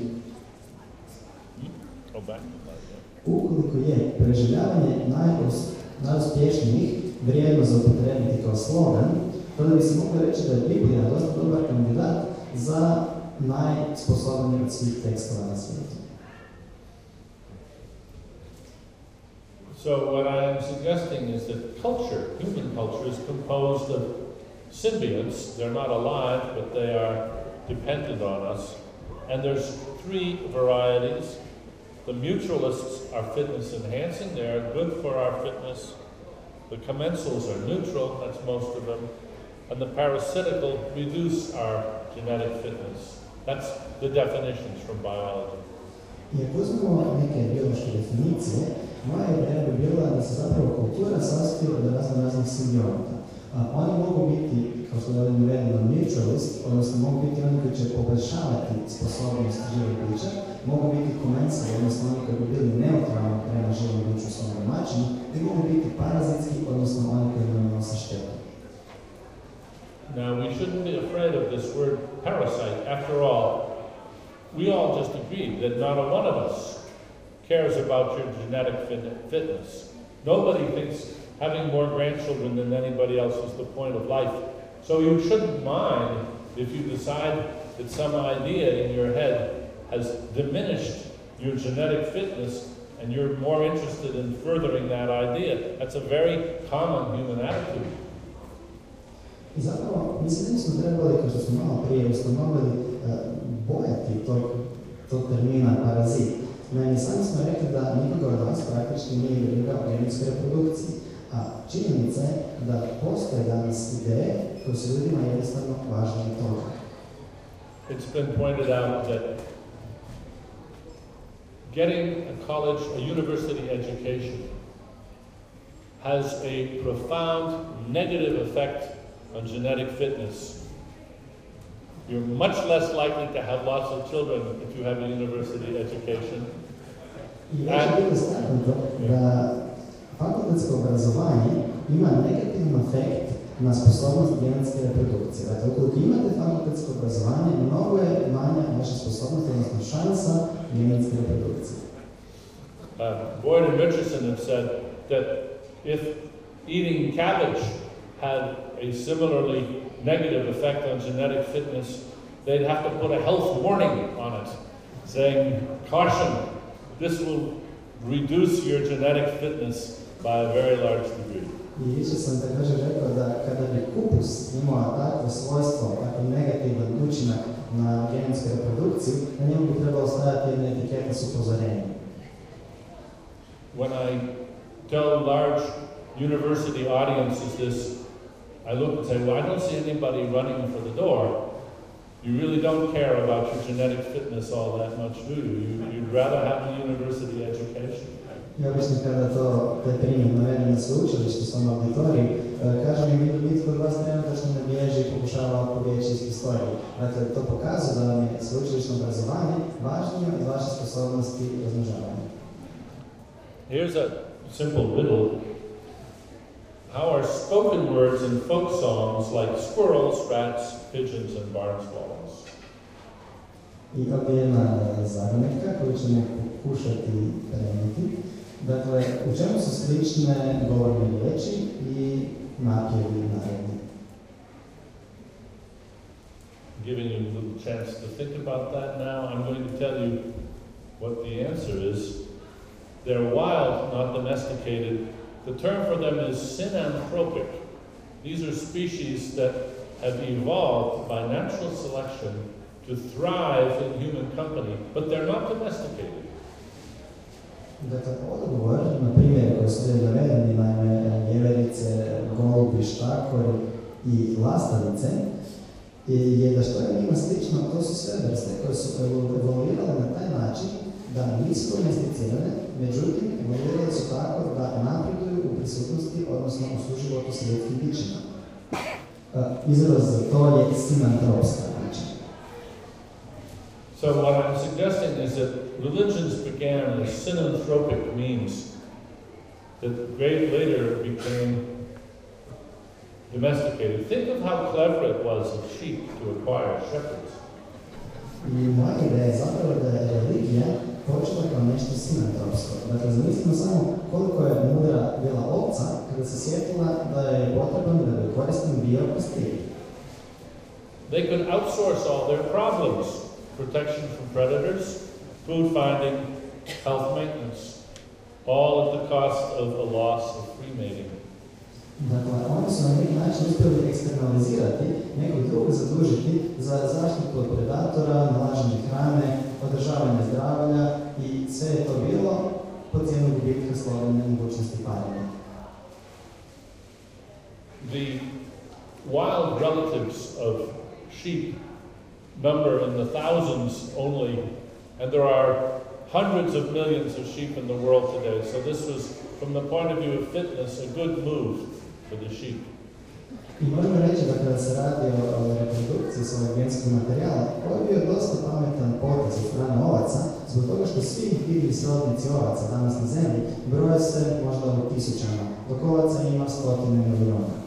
ukoliko je preživljavanje najuspješnijih vrijedno za upotrebiti kao slogan, tada bi se moglo reći da je Biblija dosta dobar kandidat za najsposobniji od svih tekstova na svijetu. So what I am suggesting is that culture, human culture, is composed of symbionts. They're not alive, but they are dependent on us. And there's three varieties. The mutualists are fitness enhancing. They are good for our fitness. The commensals are neutral, that's most of them. And the parasitical reduce our genetic fitness. That's the definitions from biology. I ako uzmemo neke biološke definicije, moja ideja bi bila da se zapravo kultura sastoji od raznih simbionta. Oni mogu biti, kao što je ovdje navedeno, mutualist, odnosno mogu biti oni koji će poboljšavati sposobnost živog bića, mogu biti commensali, odnosno oni koji bi bili neutralni prema živom biću u svom domaćinu, i mogu biti parazitski, odnosno oni koji nam nose štetu. Now, we shouldn't be afraid of this word parasite. After all, we all just agreed that not one of us cares about your genetic fitness. Nobody thinks having more grandchildren than anybody else is the point of life. So you shouldn't mind if you decide that some idea in your head has diminished your genetic fitness and you're more interested in furthering that idea. That's a very common human attitude. I zapravo, mislim da nismo trebali, kao što smo malo prije ustanovili, bojati tog termina parazit. Naime, sami smo rekli da nikoga od vas praktički nije briga o genetskoj reprodukciji, a činjenica je da postoje danas ideje koje su ljudima jednostavno važne od toga. It's been pointed out that getting a college, a university education has a profound negative effect on genetic fitness. You're much less likely to have lots of children if you have a university education. I već je bilo istaknuto da fakultetsko obrazovanje ima negativan efekt na sposobnost genetske reprodukcije. Dakle, ukoliko imate fakultetsko obrazovanje, mnogo je manja vaša sposobnost, odnosno šansa genetske reprodukcije. Boyd and Richardson have said that if eating cabbage had a similarly negative effect on genetic fitness, they'd have to put a health warning on it, saying, caution, this will reduce your genetic fitness by a very large degree. I više sam također rekao da kada bi kupus imao takvo svojstvo, tako negativan učinak na genetsku reprodukciju, na njemu bi trebalo staviti jedna etiketa s upozorenjem. When I tell large university audiences this, I look and say, well, I don't see anybody running for the door. You really don't care about your genetic fitness all that much, do you? You'd rather have a university education. I obično kada taj primjer navedem na sveučilištu s ovom auditoriju, kažem im nitko od vas trenutačno ne bježi i pokušava pobjeći iz pistorije. Dakle, to pokazuje da vam je sveučilišno obrazovanje važnije od vaše sposobnosti razmnožavanja. Here's a simple riddle. How are spoken words in folk songs like squirrels, rats, pigeons, and barn swallows? I ovdje je jedna zagonetka koju ćemo pokušati prenijeti. Dakle, u čemu su slične govorne riječi i napjevi naredni? Giving you a little chance to think about that now, I'm going to tell you what the answer is. They're wild, not domesticated. The term for them is synanthropic. These are species that have evolved by natural selection to thrive in human company, but they're not domesticated. Dakle, odgovor na primjer koji su navedeni, naime jeverice, golubi, štakori i lastavice, je da što je njima slično, to su sve vrste koje su evoluirale na taj način da nisu domesticirane, međutim, evoluirale su tako da napreduju u prisutnosti, odnosno u suživotu s ljudskim bićima. Izraz za to je synanthropska bića. So what I'm suggesting is that religions began as synanthropic means that later became domesticated. Think of how clever it was of sheep to acquire shepherds. I moja ideja je zapravo da je religija počela kao nešto synanthropsko. Dakle, zamislimo samo koliko je mudra bila ovca kada se sjetila da je potreban da bi koristan bio pastir. They could outsource all their problems. Protection from predators, food finding, health maintenance, all at the cost of a loss of free mating. Dakle, oni su na neki način uspjeli eksternalizirati, nekog drugog zadužiti za zaštitu od predatora, nalaženje hrane, održavanje zdravlja i sve je to bilo po cijenu gubitka slobodne mogućnosti parenja. The wild relatives of sheep number in the thousands only, and there are hundreds of millions of sheep in the world today. So this was, from the point of view of fitness, a good move for the sheep. I možemo reći da kada se radi o reprodukciji svojeg genskog materijala, ovo je bio dosta pametan potez od strane ovaca, zbog toga što svi divlji srodnici ovaca danas na zemlji broje se možda u tisućama, dok ovaca ima 100 milijuna.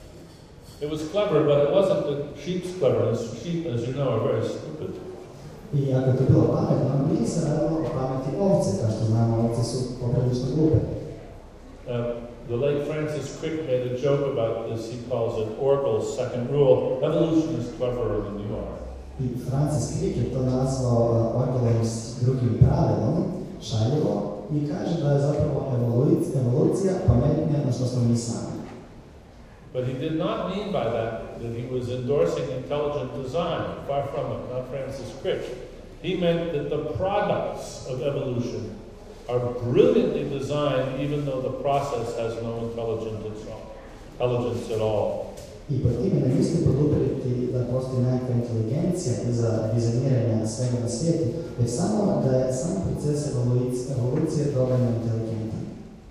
It was clever, but it wasn't the sheep's cleverness. Sheep, as you know, are very stupid. I ako je to bilo pametno, nije se radilo o pameti ovce, kao što znamo, ovce su poprilično glupe. The late Francis Crick made a joke about this. He calls it Orgel's second rule: evolution is cleverer than you are. I Francis Crick je to nazvao Orgelovim drugim pravilom, šaljivo, i kaže da je zapravo evolucija pametnija na što smo mi sami. But he did not mean by that he was endorsing intelligent design. Far from it, not Francis Crick. He meant that the products of evolution are brilliantly designed, even though the process has no intelligence at all. I po time ne misli podupriti da postoji nekakva inteligencija za dizajniranje svega na svijetu, već samo da je sam proces evolucije dovoljno inteligentan.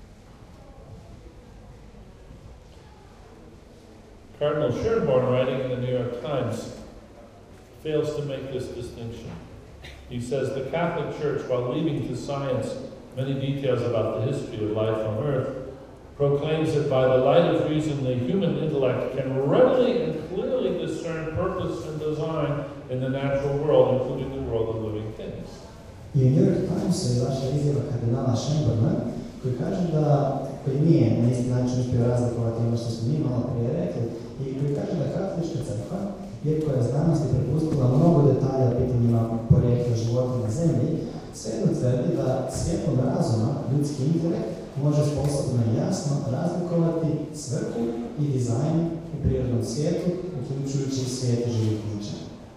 Cardinal Schönborn, writing in the New York Times, fails to make this distinction. He says the Catholic Church, while leaving to science many details about the history of life on earth, proclaims that by the light of reason the human intellect can readily and clearly discern purpose and design in the natural world, including the world of living things. I u New York Timesu je vaša izjava kardinala Schönborna, koji nije na isti način uspio razlikovati ono što smo mi malo prije rekli, i koji kaže da katolička crkva, iako je znanosti prepustila mnogo detalja o pitanjima porijekla života na zemlji, svejedno tvrdi da svijetom razuma ljudski intelekt može sposobno i jasno razlikovati svrhu i dizajn u prirodnom svijetu, uključujući svijet živih bića.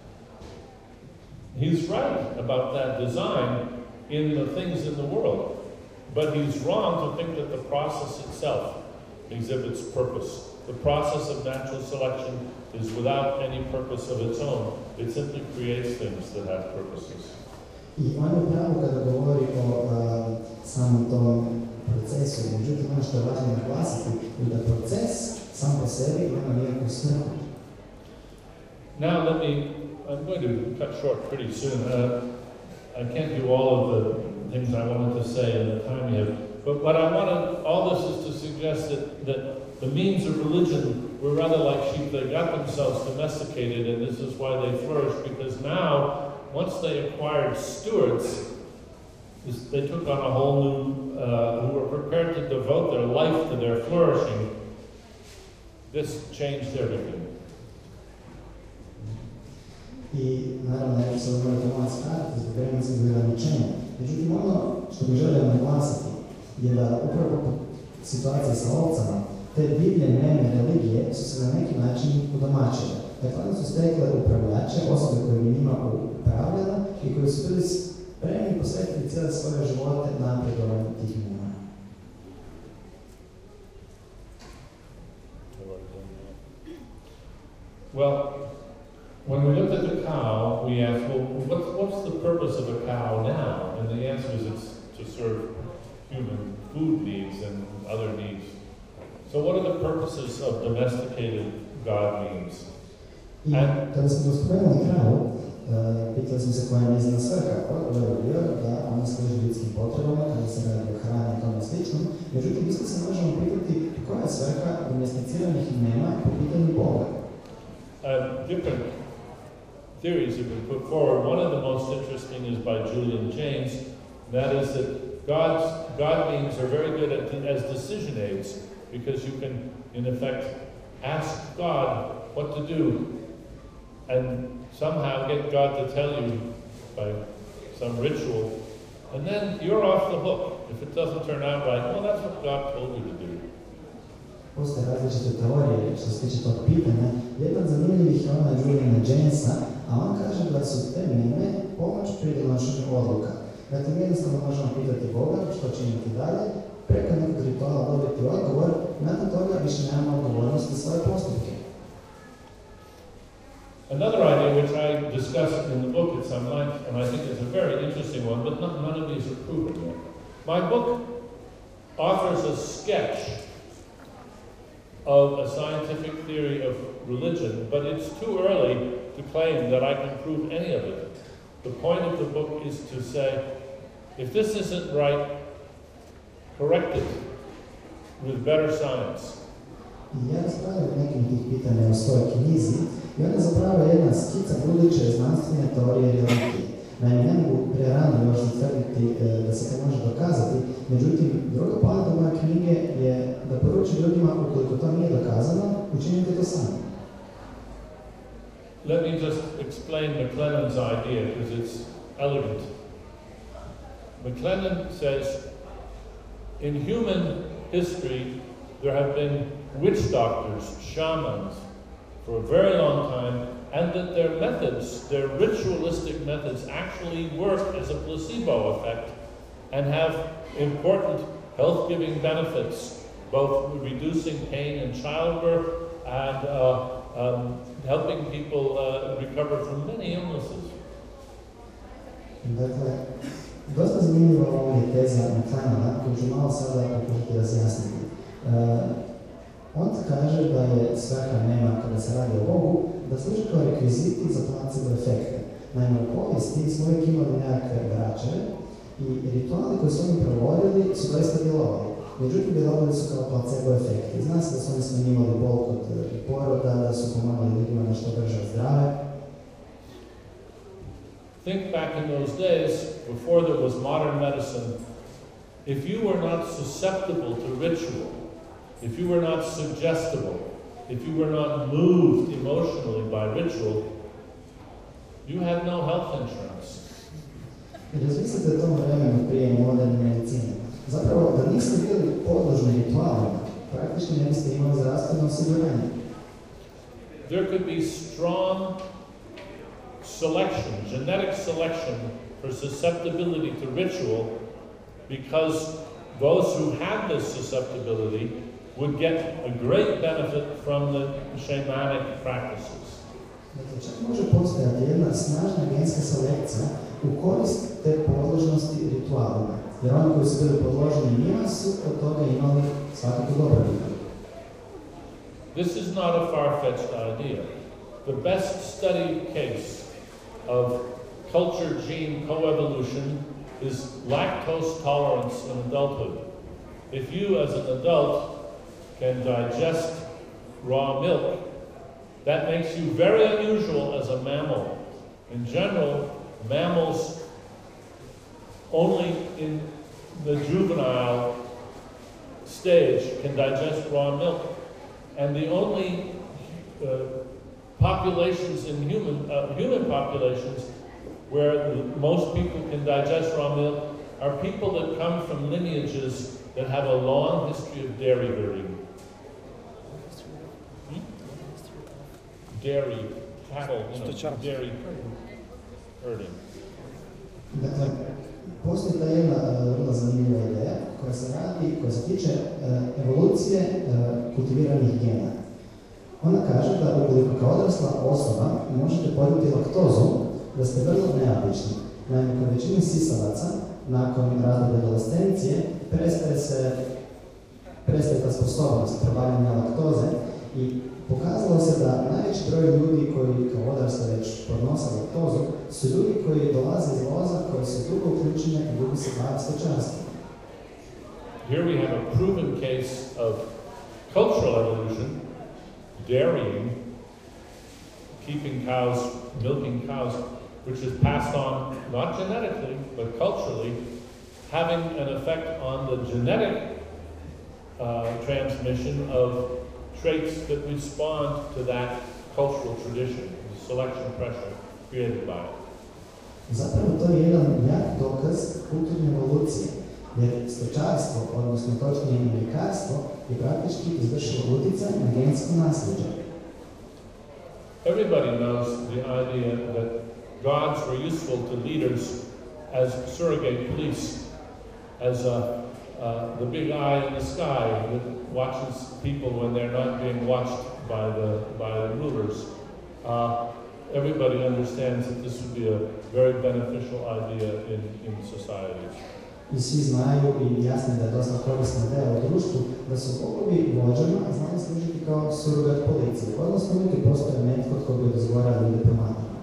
He's right about that design in the things in the world, but he's wrong to think that the process itself exhibits purpose. The process of natural selection is without any purpose of its own. It simply creates things that have purposes. I on je pravo kada govori o samom tom procesu, međutim ono što je važno naglasiti je da proces sam po sebi nema nikakvu svrhu. Now I'm going to cut short pretty soon. I can't do all of the things I wanted to say in the time we have, but what I wanted, all this is to suggest that the means of religion were rather like sheep. They got themselves domesticated, and this is why they flourished, because now, once they acquired stewards, they took on a whole new, who were prepared to devote their life to their flourishing. This changed everything. I naravno, ja se morate malo skratiti zbog vremenskog ograničenja. Međutim, ono što bih želio naglasiti je da upravo situacija sa ovcama, te divlje mene religije su se na neki način udomačile. Dakle, one su stekle upravljače, osobe koje bi njima upravljala i koji su bili spremni posvetiti cijele svoje živote napredovanju tih njima. Well, when we looked at the cow, we asked, well, what's the purpose of a cow now? And the answer is it's to serve human food needs and other needs. So what are the purposes of domesticated God means? I kada smo spomenuli kravu, pitali smo se koja je njezina svrha. Odgovor je bio da ona služi ljudskim potrebama, kada se radi o hrani i tome slično. Međutim, isto se možemo pitati koja je svrha domesticiranih imena po pitanju Boga. Different theories have been put forward. One of the most interesting is by Julian James. That is that God beings are very good as decision aids, because you can, in effect, ask God what to do and somehow get God to tell you by some ritual, and then you're off the hook. If it doesn't turn out right, well, that's what God told you to do. Postoje različite teorije što se tiče tog pitanja. Jedna od zanimljivih je ona Juliana Jamesa, a on kaže da su te mene pomoć pri donošenju odluka. Dakle, mi jednostavno možemo pitati Boga što činiti dalje, preko nekog rituala dobiti odgovor, nakon toga više nemamo odgovornosti za svoje postupke. Another idea which I discussed in the book at some length, and I think is a very interesting one, but none of these are proven yet. My book offers a sketch of a scientific theory of religion, but it's too early to claim that I can prove any of it. The point of the book is to say, if this isn't right, correct it with better science. Ja raspravljam nekim tih pitanja u svojoj knjizi i ona zapravo je jedna skica buduće znanstvene teorije religije. Naime, ne mogu prerano još utvrditi da se to može dokazati, međutim, druga poanta moje knjige je da poruči ljudima, ukoliko to nije dokazano, učinite to sami. Let me just explain McLennan's idea because it's elegant. McLennan says, in human history, there have been witch doctors, shamans, for a very long time, and that their methods, their ritualistic methods, actually work as a placebo effect and have important health-giving benefits, both reducing pain in childbirth and helping people recover from many illnesses. Dakle, dosta zanimljiva ova je teza McLennana, koju ću malo sada pokušati razjasniti. On kaže da je svrha nema kada se radi o Bogu, da služi kao rekviziti za placebo efekte. Naime, u povijesti smo uvijek imali nekakve vraćeve i rituali koji su oni provodili su doista djelovali. Međutim, djelovali su kao placebo efekti. Zna se da su oni smanjivali bol kod poroda, da su pomagali ljudima da što brže zdrave. Think back in those days, before there was modern medicine, if you were not susceptible to ritual, if you were not suggestible, if you were not moved emotionally by ritual, you had no health insurance. Razmislite o tom vremenu prije moderne medicine. Zapravo, da niste bili podložni ritualima, praktički ne biste imali zdravstveno osiguranje. There could be strong selection, genetic selection for susceptibility to ritual, because those who had this susceptibility would get a great benefit from the shamanic practices. Dakle, čak može postojati jedna snažna genska selekcija u korist te podložnosti ritualima, jer oni koji su bili podloženi njima su od toga imali svakako dobrobit. This is not a far-fetched idea. The best studied case of culture gene coevolution is lactose tolerance in adulthood. If you, as an adult, can digest raw milk, that makes you very unusual as a mammal. In general, mammals only in the juvenile stage can digest raw milk, and the only populations in human populations where most people can digest raw milk are people that come from lineages that have a long history of dairy herding. Dairy, cattle, dairy herding. Dakle, postoji ta jedna vrlo zanimljiva ideja koja se tiče evolucije kultiviranih gena. Ona kaže da ukoliko kao odrasla osoba možete podnijeti laktozu, da ste vrlo neobični. Naime, kod većine sisavaca, nakon razdoblja adolescencije, prestaje ta sposobnost probavljanja laktoze i pokazalo se da najveći broj ljudi koji kao odrasli već podnose laktozu su ljudi koji dolaze iz loza, koji su dugo uključene i dugo se bave stočarstvom. Here we have a proven case of cultural evolution, dairying, keeping cows, milking cows, which is passed on not genetically, but culturally, having an effect on the genetic transmission of traits that respond to that cultural tradition, the selection pressure created by it. Zapravo to je jedan jak dokaz kulturne evolucije, jer stočarstvo, odnosno točnije mljekarstvo, je praktički izvršilo utjecaj na gensko nasljeđe. Everybody knows the idea that gods were useful to leaders as surrogate police, as the big eye in the sky that watches people when they're not being watched by the rulers. Everybody understands that this would be a very beneficial idea in societies. I svi znaju i jasno da je dosta korisna ideja u društvu da su bogovi vođama znali služiti kao surogat policije, odnosno uvijek postoje netko tko bi razgovarao ljude promatrano.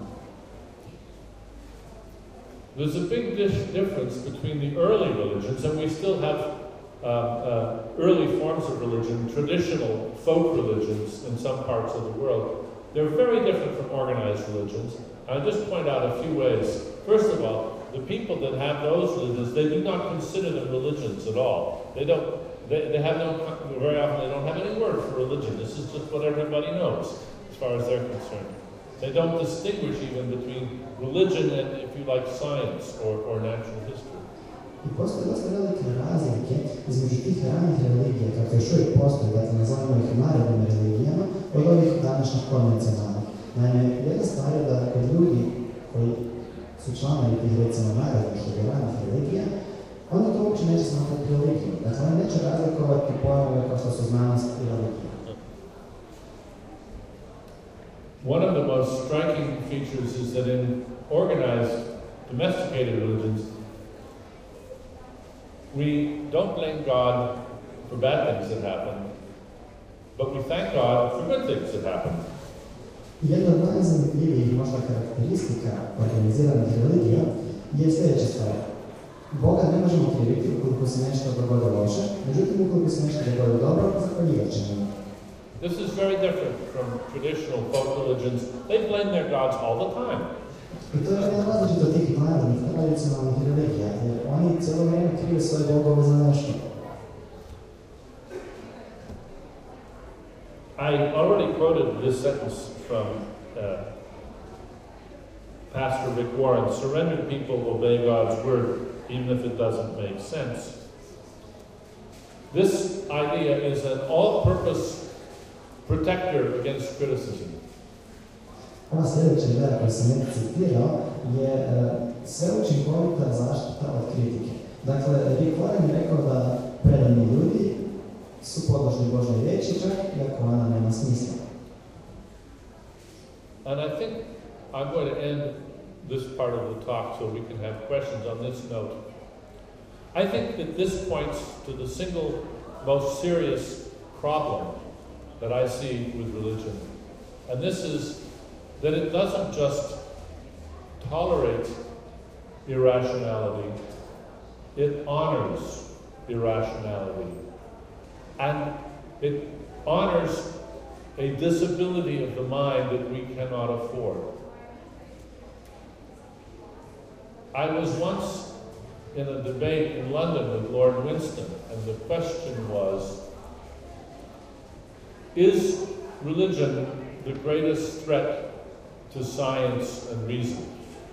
There's a big difference between the early religions, and we still have early forms of religion, traditional folk religions in some parts of the world. They're very different from organized religions. I'll just point out a few ways. First of all, the people that have those religions, they do not consider them religions at all. They have no, very often they don't have any word for religion. This is just what everybody knows, as far as they're concerned. They don't distinguish even between religion and, if you like, science or natural history. I postoje dosta velike razlike između tih ranih religija, kako još uvijek postoje, dakle nazovimo ih narodnim religijama, od ovih današnjih konvencionalnih. Naime, jedna stvar je da kod ljudi koji su članovi tih recimo narodnih ili ranih religija, onda to uopće neće smatrati religijom. Dakle, oni neće razlikovati pojmove kao što su znanost i religija. One of the most striking features is that in organized, domesticated religions, we don't blame God for bad things that happen, but we thank God for good things that happen. Jedna od najzanimljivijih možda karakteristika organiziranih religija je sljedeća stvar. Boga ne možemo kriviti ukoliko se nešto dogodi loše, međutim ukoliko se nešto dogodi dobro, zahvaljivat ćemo. This is very different from traditional folk religions. They blame their gods all the time. I to je različito od tih narodnih, tradicionalnih religija, jer oni cijelo vrijeme krive svoje bogove za nešto. I already quoted this sentence from Pastor Rick Warren, "Surrendered people obey God's word, even if it doesn't make sense." This idea is an all-purpose protector against criticism. Ova sljedeća ideja koju sam nekako citirao je sveučinkovita zaštita od kritike. Dakle, Rick Warren je rekao da predani ljudi su podložni Božoj riječi, čak iako ona nema smisla. And I think I'm going to end this part of the talk so we can have questions on this note. I think that this points to the single most serious problem that I see with religion. And this is that it doesn't just tolerate irrationality, it honors irrationality. And it honors a disability of the mind that we cannot afford. I was once in a debate in London with Lord Winston, and the question was, is religion the greatest threat to science and reason?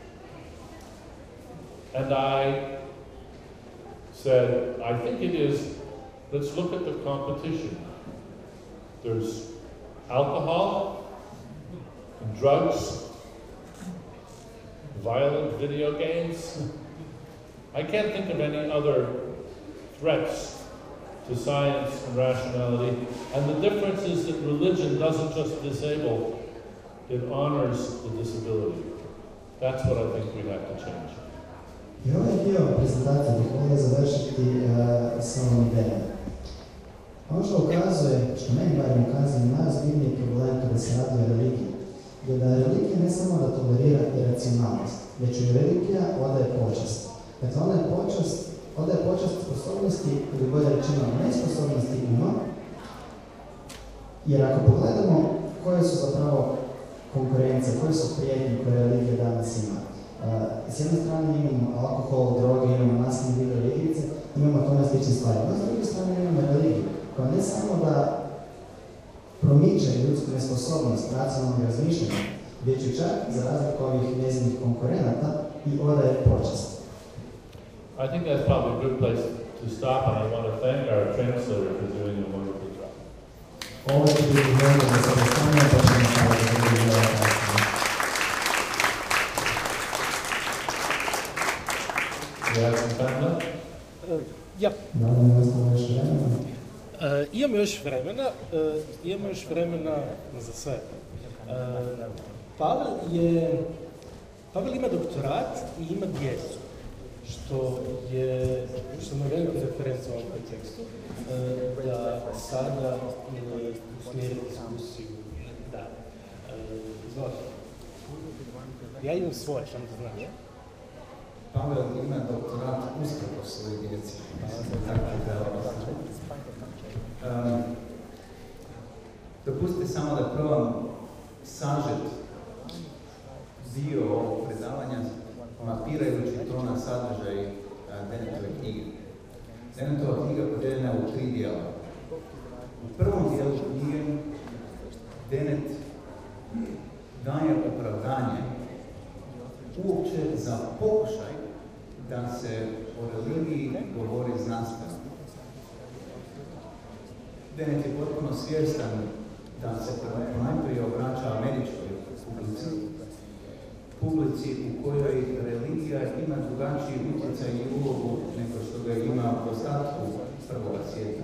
And I said, I think it is. Let's look at the competition. There's alcohol, drugs, violent video games. I can't think of any other threats to science and rationality. And the difference is that religion doesn't just disable, it honors the disability. That's what I think we have to change. I ovaj dio prezentacije bih volio završiti s ovom idejom. Ono što ukazuje, što meni barem ukazuje, najozbiljniji problem kada se radi o religiji, je da religija ne samo da tolerira iracionalnost, već i religija odaje počast. Dakle, odaje počast sposobnosti, ili bolje rečeno nesposobnosti uma, jer ako pogledamo koje su zapravo konkurencije, koje su prijetnje koje religija danas ima. S jedne strane imamo alkohol, droge, imamo nasilne video igrice, imamo tome slične stvari. No, s druge strane imamo religiju, koja ne samo da promiče ljudsku nesposobnost racionalnog razmišljanja, već i čak, za razliku ovih njezinih konkurenata, i odaje počast. I think that's probably a good place to stop, and I want to thank our translator for doing a wonderful job. Ovo će biti vrlo da se postane, pa ćemo staviti da biti vrlo kasnije. You have some time left? Ja. Naravno, ostalo još vremena. Imamo još vremena za sve. Pavel ima doktorat i ima djecu, što je velika referenca u ovom kontekstu, da sada usmjeri diskusiju. Da. Izvolite. Ja imam svoje, što da znaš. Pavel ima doktorat usprkos svojoj djeci. Dopustite samo da probam sažet dio ovog predavanja mapirajući to na sadržaj Dennettove knjige. Dennettova knjiga podijeljena u 3 dijela. U prvom dijelu knjige Dennett daje opravdanje uopće za pokušaj da se o religiji govori znanstveno. Dennett je potpuno svjestan da se najprije obraća američkoj publici u kojoj religija ima drugačiji utjecaj i ulogu nego što ga ima u ostatku prvoga svijeta.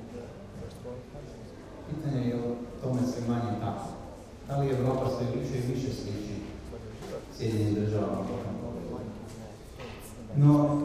Pitanje je o tome sve manje tako. Da li Evropa sve više i više sliči Sjedinjenim državama? No,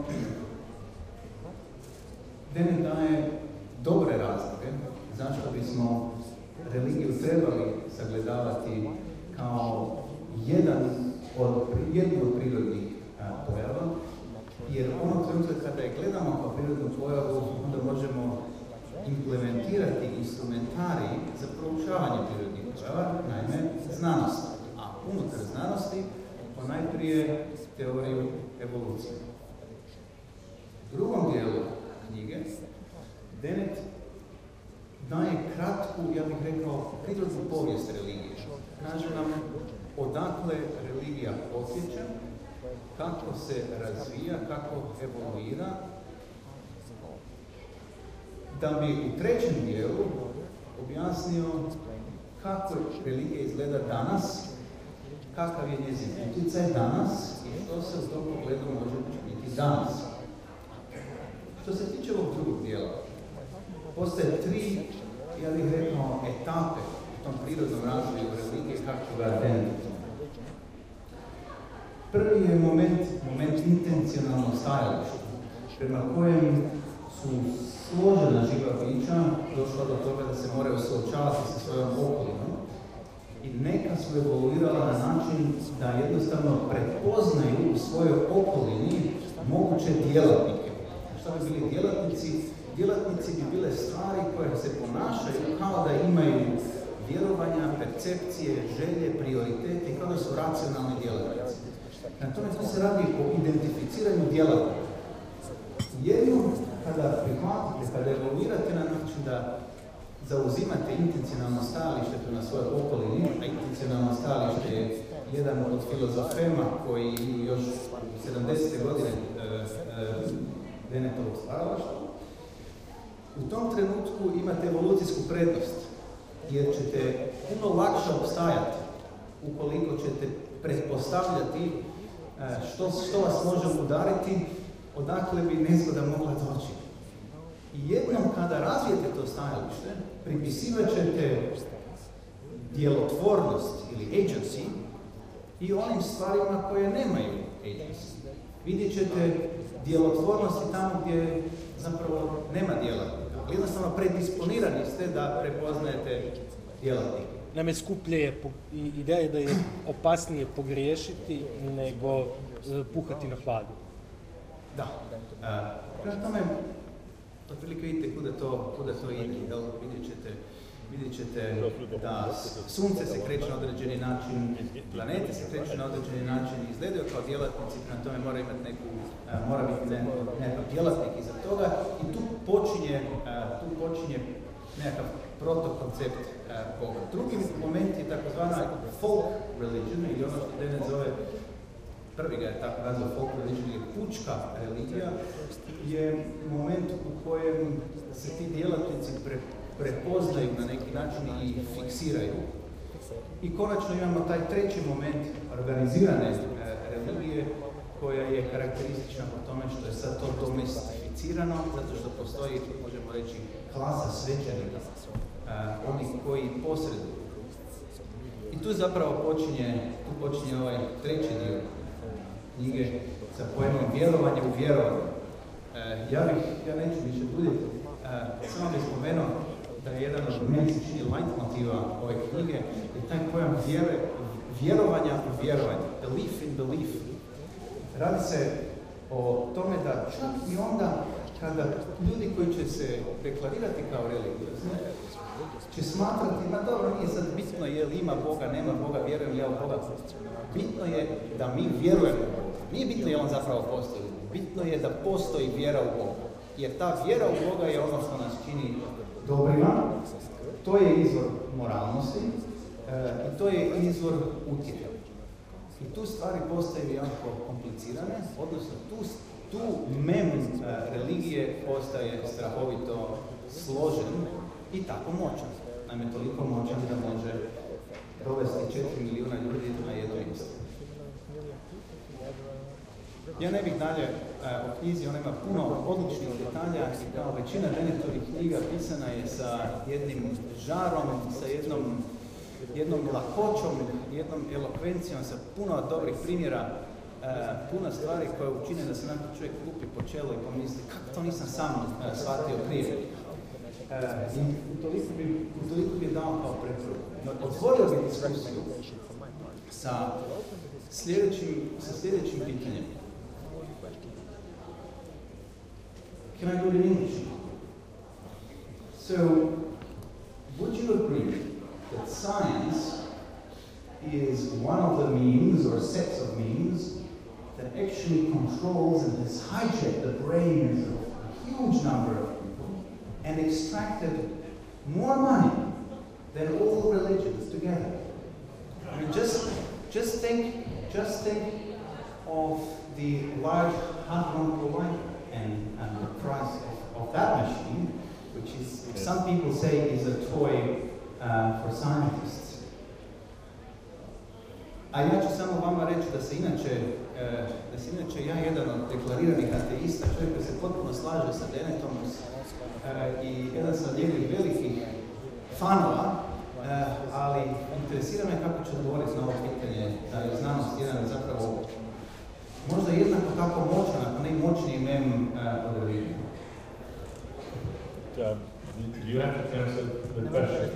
Dennett daje dobre razloge zašto bismo religiju trebali sagledavati kao jednu od prirodnih pojava, jer ono trenutka kada je gledamo kao prirodnu pojavu, onda možemo implementirati instrumentarij za proučavanje prirodnih pojava, naime znanost. A unutar znanosti ponajprije teoriju evolucije. U drugom dijelu knjige Dennett daje kratku, ja bih rekao, prirodnu povijest religije. Kaže nam odakle religija potječe, kako se razvija, kako evoluira, da bi u trećem dijelu objasnio kako religija izgleda danas, kakav je njezin utjecaj danas i što se u tom pogledu može učiniti danas. Što se tiče ovog drugog dijela, postoje 3, ja bih rekao, etape u tom prirodnom razvoju religije kako ga Dennett. Prvi je moment intencionalnog stajališta, prema kojem su složena živa bića došla do toga da se moraju suočavati sa svojom okolinom i neka su evoluirala na način da jednostavno prepoznaju u svojoj okolini moguće djelatnike. Šta bi bili djelatnici? Djelatnici bi bile stvari koje se ponašaju kao da imaju vjerovanja, percepcije, želje, prioritete, kao da su racionalni djelatnici. Na tome tu se radi o identificiranju djelatnika. Jednom kada prihvatite, kada evoluirate na način da zauzimate intencionalno stajalište prema svojoj okolini, a intencionalno stajalište je jedan od filozofema koji još 70. godine Dennettovog stvaralaštva, u tom trenutku imate evolucijsku prednost, jer ćete puno lakše opstajati ukoliko ćete pretpostavljati što vas može udariti, odakle bi nezgoda mogla doći. I jednom kada razvijete to stajalište, pripisivat ćete djelotvornost ili agency i onim stvarima koje nemaju agency. Vidjet ćete djelotvornosti tamo gdje zapravo nema djelatnika. Jednostavno predisponirani ste da prepoznajete djelatnika. Naime, skuplje je, ideja da je opasnije pogriješiti nego puhati na hladu. Da. Prema tome, otprilike vidite kuda to ide. Vidjet ćete da sunce se kreće na određeni način, planete se kreću na određeni način, izgledaju kao djelatnici, prema tome mora biti nekakav djelatnik iza toga i tu počinje nekakav protokoncept Boga. Drugi moment je takozvana folk religion, ili ono što Dennett zove, prvi ga je tako nazvao folk religion, ili pučka religija, je moment u kojem se ti djelatnici prepoznaju na neki način i fiksiraju. I konačno imamo taj treći moment organizirane religije, koja je karakteristična po tome što je sad to domestificirano, zato što postoji, možemo reći, klasa svećenika, oni koji posreduju. I tu zapravo počinje ovaj treći dio knjige sa pojmom vjerovanja u vjerovanje. Ja neću više duljiti, samo bih spomenuo da je jedan od mesičnih leitmotiva ove knjige je taj pojam vjerovanja u vjerovanje, belief in belief. Radi se o tome da čak i onda kada ljudi koji će se deklarirati kao religiozni će smatrati, ma dobro, nije sad bitno je li ima Boga, nema Boga, vjerujem li ja u Boga. Bitno je da mi vjerujemo u Boga. Nije bitno je li on zapravo postoji. Bitno je da postoji vjera u Boga. Jer ta vjera u Boga je ono što nas čini dobrima. To je izvor moralnosti i to je izvor utjehe. I tu stvari postaju jako komplicirane, odnosno tu mem religije postaje strahovito složen i tako moćan. Naime, toliko moćan da može dovesti 4 milijuna ljudi na jedno mjesto. Ja ne bih dalje o knjizi, ona ima puno odličnih detalja i kao većina Dennetovih knjiga pisana je sa jednim žarom, sa jednom lakoćom, jednom elokvencijom, sa puno dobrih primjera, puno stvari koje učine da se nakon čovjek lupi po čelu i pomisli kako to nisam sam shvatio prije. I utoliko bi dao kao preporuku. Otvorio bih diskusiju sa sljedećim pitanjem. Can I do it in English? So, would you agree that science is one of the means or sets of means that actually controls and has hijacked the brains of a huge number of people and extracted more money than all religions together? I mean, just think of the large hadron collider and the price of that machine, which is, some people say, is a toy for scientists. A ja ću samo vama reći da se inače ja jedan od deklariranih ateista, čovjek koji se potpuno slaže sa Dennettom i jedan sam njegovih velikih fanova, ali interesira me kako će odgovoriti na ovo pitanje, da je znanost jedan zapravo možda jednako tako moćan, ako ne moćniji mem od religije. Do you have to answer the question?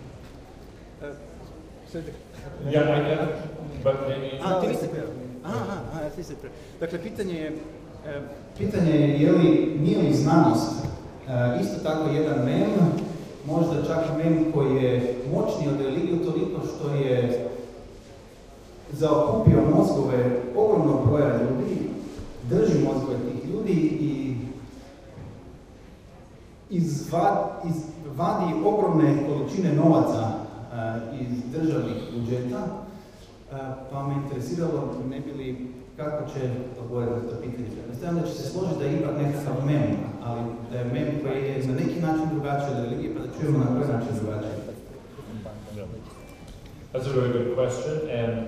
Yeah, I get it, but maybe... Ti nisi prvo. Ti si prvo. Dakle, pitanje je nije li znanost isto tako jedan mem, možda čak mem koji je moćniji od religije toliko što je zaokupio mozgove ogromnog broja ljudi, drži mozgove tih ljudi i vadi ogromne količine novaca iz državnih budžeta, pa me interesiralo ne bi li kako će odgovoriti na to pitanje. Mislim da će se složiti da je ipak nekakav mem, ali da je mem koji je na neki način drugačiji od religije, pa da čujemo na koji način drugačiji. That's a very good question, and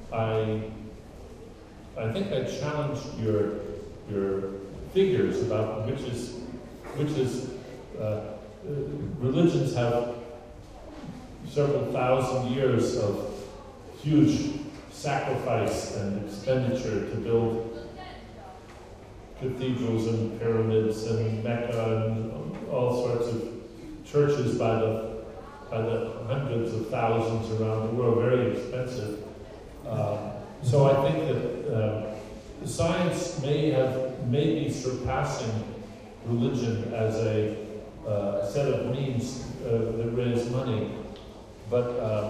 I think I challenged your figures about which is religions have several thousand years of huge sacrifice and expenditure to build cathedrals and pyramids and Mecca and all sorts of churches by the hundreds of thousands around the world, very expensive. So I think that science may be surpassing religion as a set of means that raise money, but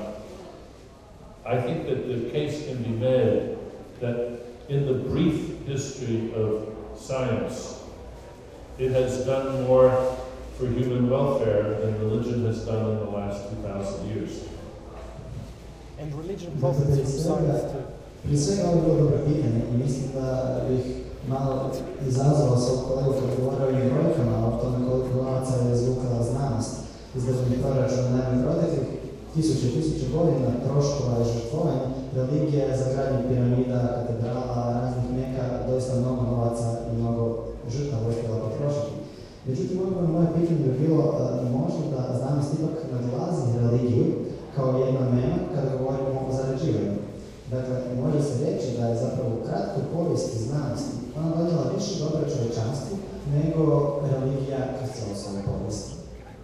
I think that the case can be made that in the brief history of science, it has done more for human welfare than religion has done in the last 2,000 years. And religion profits from science too. Prije svega ovo je bilo dobro pitanje i mislim da bih malo izazvao svog kolegu koji govorio o brojkama o tome koliko novaca je izvukala znanost iz državnih proračuna. Naime, proteklih tisuće godina troškova i žrtvovanja, religija je za gradnju piramida, katedrala, raznih meka, doista mnogo novaca i mnogo žrtava uspjela potrošiti. Međutim, moje pitanje bi bilo možda da znanost ipak nadlazi religiju kao jedna mema kada govorimo o zarađivanju. Dakle, može se reći da je zapravo u kratkoj povijesti znanosti ona donijela više dobra čovječanstvu nego religija kroz cijelu svoju povijest.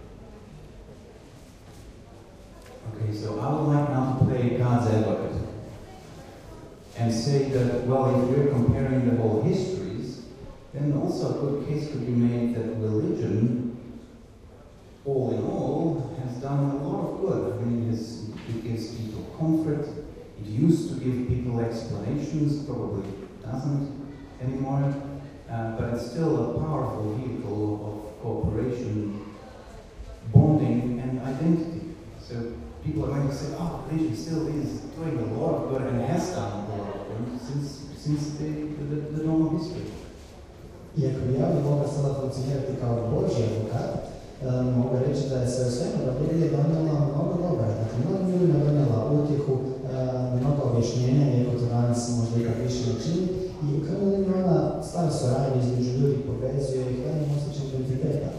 Okay, so I would like now to play God's advocate and say that, well, if we're comparing the whole histories, then also a good case could be made that religion, all in all, has done a lot of good. I mean, it gives people comfort. It used to give people explanations, probably doesn't anymore, but it's still a powerful vehicle of cooperation, bonding, and identity. So people are going to say, oh, religion still is doing a lot of good and has done a lot of good since the dawn of history. Iako bi ja bi mogla sada funkcionirati kao Božji advokat, mogu reći da je sve u svemu religija donijela mnogo dobra. Dakle, mnogo ljudima donijela utjehu, mnogo objašnjenja, iako to danas možda ipak više ne čini, i u kraju liniji ona stvara suradnju između ljudi, povezuje ih, daje im osjećaj identiteta.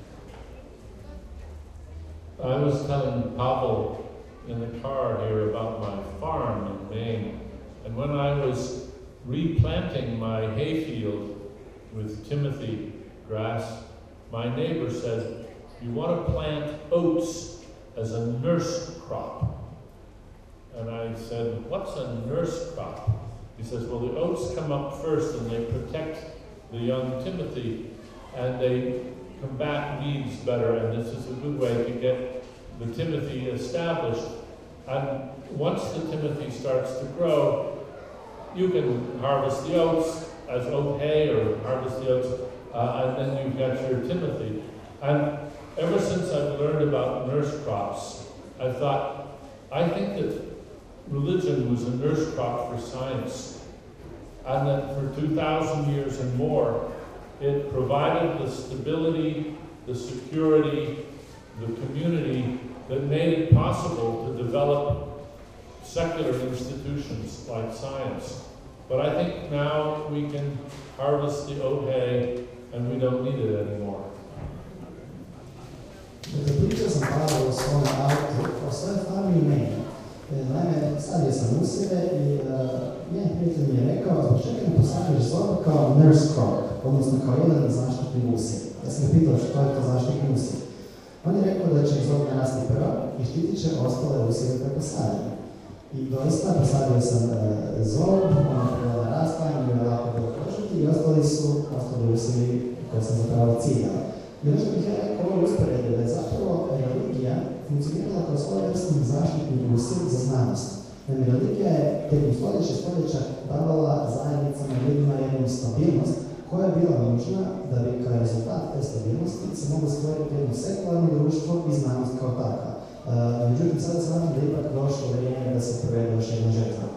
I was telling Pavel in the car here about my farm in Maine, and when I was replanting my hayfield with Timothy grass, my neighbor said, you want to plant oats as a nurse crop. And I said, what's a nurse crop? He says, well, the oats come up first and they protect the young Timothy and they combat weeds better, and this is a good way to get the Timothy established. And once the Timothy starts to grow, you can harvest the oats as oat hay or harvest the oats, and then you've got your Timothy. And ever since I've learned about nurse crops, I thought, I think that religion was a nurse crop for science, and that for 2,000 years and more, it provided the stability, the security, the community that made it possible to develop secular institutions like science. But I think now we can harvest the oat hay and we don't need it anymore. Pričao sam Pavla u svom autu o svojoj farmi u Maine. Naime, sadio sam usjeve i jedan prijatelj mi je rekao, zbog čega ne posadiš zoru kao nurse crop, odnosno kao jedan zaštitni usjev. Ja sam ga pitao što je to zaštitni usjev. On je rekao da će zor narasti prva i štitit će ostale usjeve preko sadnje. I doista posadio sam zor, ono prvo na rastanju, je lako bilo prožiti i ostali usjevi koje sam zapravo ciljao. I ono što bih ja rekao ovo usporedbe da je zapravo religija funkcionirala kao svojevrsni zaštitni usjev za znanost. Naime, religija je tijekom stoljeća davala zajednicama ljudima jednu stabilnost koja je bila nužna da bi kao rezultat te stabilnosti se moglo stvoriti jedno sekularno društvo i znanost kao takva. Međutim, sada se nadam da je ipak došlo vrijeme da se provede još jedna žetva.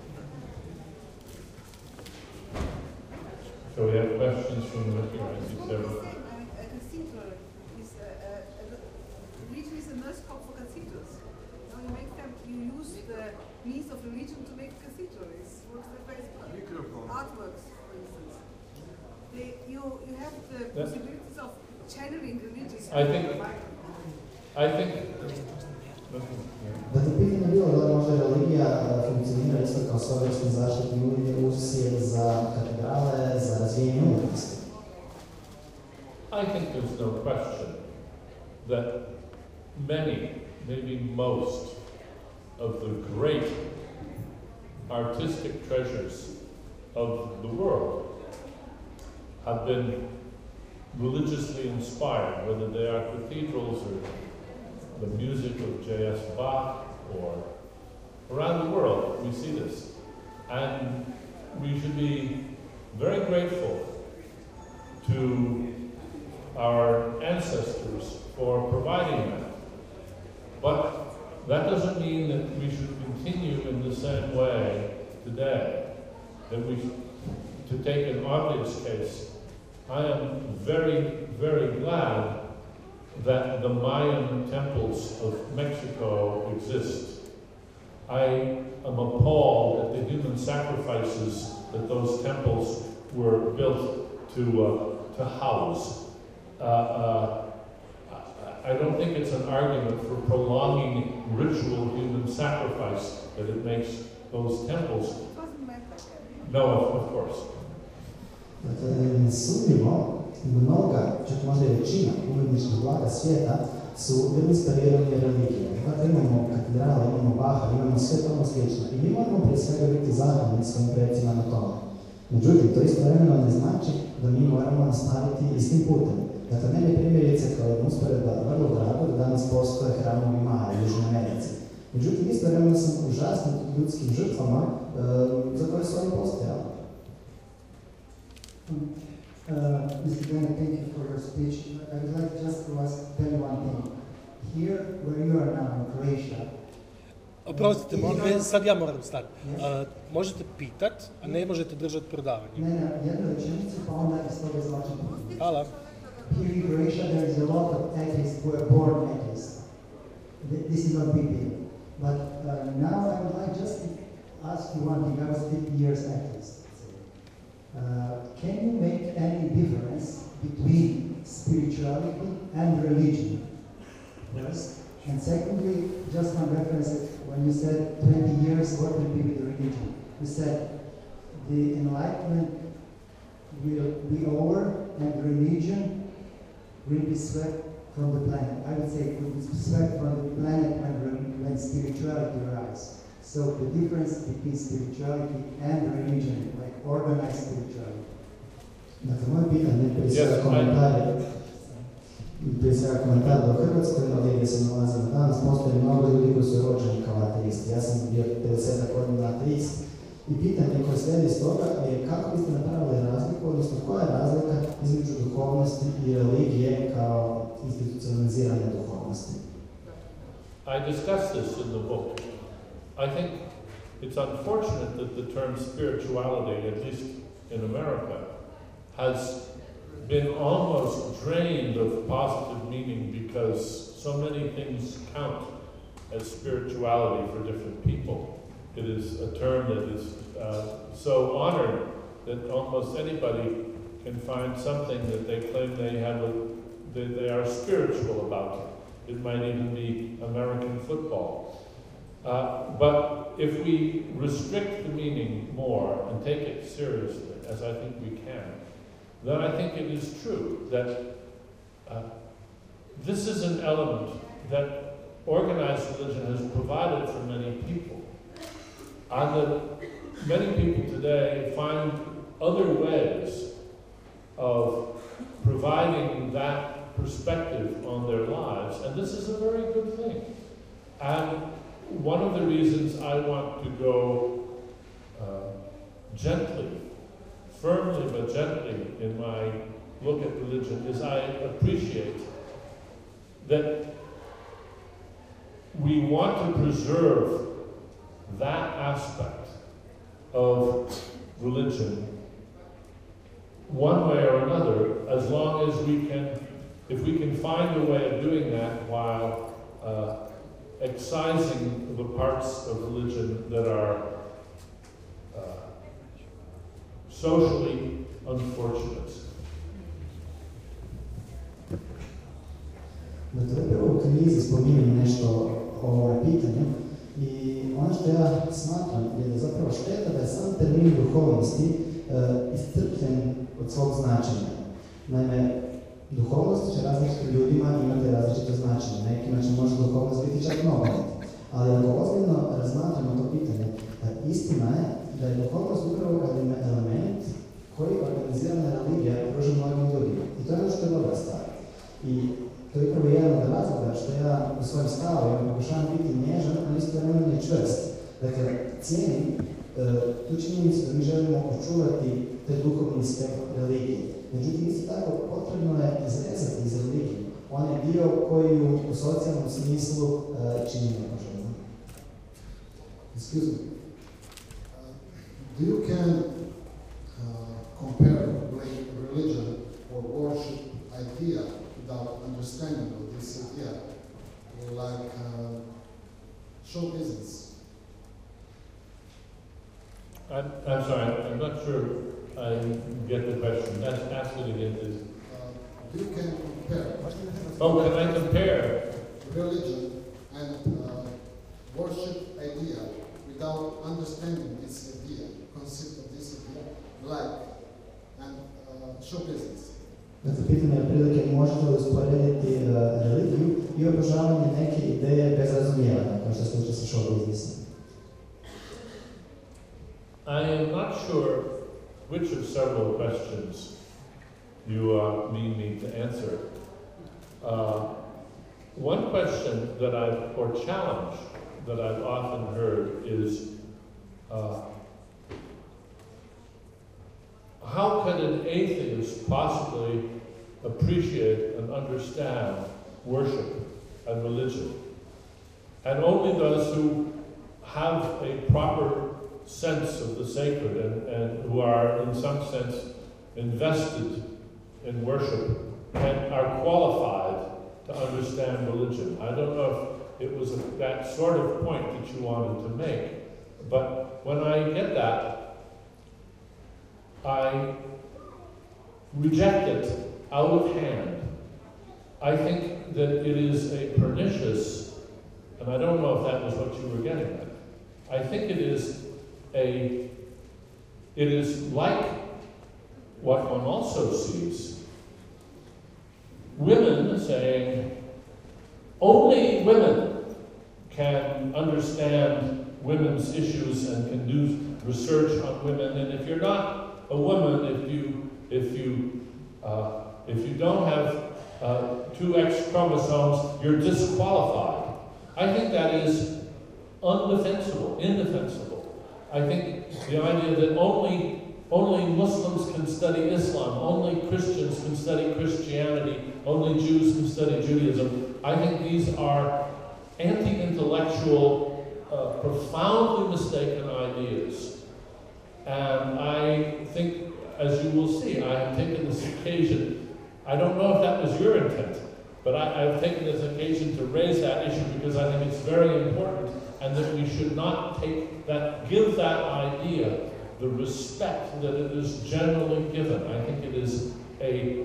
So we have questions from the audience. Religion is a nurse crop for cathedrals. You use the means of religion to make cathedrals. Works that way. Artworks, for instance. You have the possibilities of channeling religious. I think. Dakle, pitanje je bilo da možda religija funkcionira isto kao svojevrsni zaštitni usjev za katedrale, za razvijenje umjetnosti. I think there's no question that many, maybe most, of the great artistic treasures of the world have been religiously inspired, whether they are cathedrals or the music of J.S. Bach, or around the world we see this. And we should be very grateful to our ancestors for providing that. But that doesn't mean that we should continue in the same way today. That to take an obvious case, I am very, very glad that the Mayan temples of Mexico exist. I am appalled at the human sacrifices that those temples were built to house. I don't think it's an argument for prolonging ritual human sacrifice that it makes those temples. No, of course. Dakle, nesumnjivo, mnoga, čak možda i većina umjetničkih blaga svijeta su bili inspirirani religijom. Dakle, imamo katedrale, imamo Baha, imamo sve tome slično. I mi moramo prije svega biti zahvalni svojim predsima na tome. Međutim, to istovremeno ne znači da mi moramo nastaviti istim putem. Dakle, meni primjerice kao jedna usporedba vrlo drago da danas postoje hramovi Maja u Južnoj Americi. Međutim, istovremeno sam užasnut ljudskim žrtvama za koje su oni postojali. Mr. Bennett, thank you for your speech. I would like just to tell you one thing. Here, where you are now in Croatia, Oprostite, sad ja moram stati. Možete pitat, a ne možete držati predavanje. Ne, jednu rečenicu, pa onda iz toga izlačim. Hvala. Here in Croatia, there is a lot of atheists who are born atheists. This is not big deal. But now I would like just to ask you one thing. I was 50 years atheist. Can you make any difference between spirituality and religion? First. And secondly, just one reference, when you said 20 years, what will be with the religion? You said the enlightenment will be over and religion will be swept from the planet. I would say it will be swept from the planet when spirituality arises. So the difference between spirituality and religion, like organized spirituality. Dakle, moje pitanje prije svega komentar do Hrvatskoj, ovdje gdje se nalazimo danas, postoje mnogo ljudi koji su rođeni kao ateisti. Ja sam bio 50 godina ateist i pitanje koje slijedi iz toga je kako biste napravili razliku, odnosno koja je razlika između duhovnosti i religije kao institucionalizirane duhovnosti. I discussed this in the book. I think it's unfortunate that the term spirituality, at least in America, has been almost drained of positive meaning because so many things count as spirituality for different people. It is a term that is so honored that almost anybody can find something that they claim they are spiritual about. It might even be American football. But if we restrict the meaning more and take it seriously, as I think we can, then I think it is true that this is an element that organized religion has provided for many people. And that many people today find other ways of providing that perspective on their lives, and this is a very good thing. And one of the reasons I want to go gently, firmly but gently in my look at religion is I appreciate that we want to preserve that aspect of religion one way or another, as long as we can, if we can find a way of doing that while excising the parts of religion that are socially unfortunate. Dakle, prvo u knjizi spominjem nešto o ovome pitanju i ono što ja smatram je da zapravo šteta da je sam termin duhovnosti iscrpljen od svog značenja. Naime, duhovnost će različitim ljudima imati različito značenje. Nekima će možda duhovnost biti čak nogomet. Ali ako ozbiljno razmatramo to pitanje, istina je da je duhovnost upravo element koji organizirana religija pruža mnogim ljudima. I to je ono što je dobra stvar. I to je upravo jedan od razloga što ja u svojim stavovima pokušavam biti nježan, a istovremeno je čvrst. Dakle, cijenim tu činjenicu da mi želimo očuvati te duhovni aspekt religije. Međutim, isto tako potrebno je izrezati iz religije onaj dio koji u socijalnom smislu čini nemožno. Excuse me. You can compare religion or worship idea without understanding of this idea, like show business. I'm sorry, I'm not sure I get the question. Ask it again, please. You can compare. Oh, can I compare? Religion and worship idea without understanding this idea, concept of this idea, like and show business. Dakle, pitanje je prilike možete li usporediti religiju i obožavanje neke ideje bez razumijevanja, kao što se slučaj sa show businessom. I am not sure which of several questions you need me to answer. One question that or challenge that I've often heard is, how can an atheist possibly appreciate and understand worship and religion? And only those who have a proper sense of the sacred and who are, in some sense, invested in worship and are qualified to understand religion. I don't know if it was that sort of point that you wanted to make, but when I get that, I reject it out of hand. I think that it is a pernicious, and I don't know if that was what you were getting at. I think it is like what one also sees. Women saying, only women can understand women's issues and can do research on women, and if you're not a woman, if you don't have 2 X chromosomes, you're disqualified. I think that is indefensible. I think the idea that only Muslims can study Islam, only Christians can study Christianity, only Jews can study Judaism, I think these are anti-intellectual, profoundly mistaken ideas. And I think, as you will see, I have taken this occasion, I don't know if that was your intent, but I've taken this occasion to raise that issue because I think it's very important, and that we should not give that idea the respect that it is generally given. I think it is a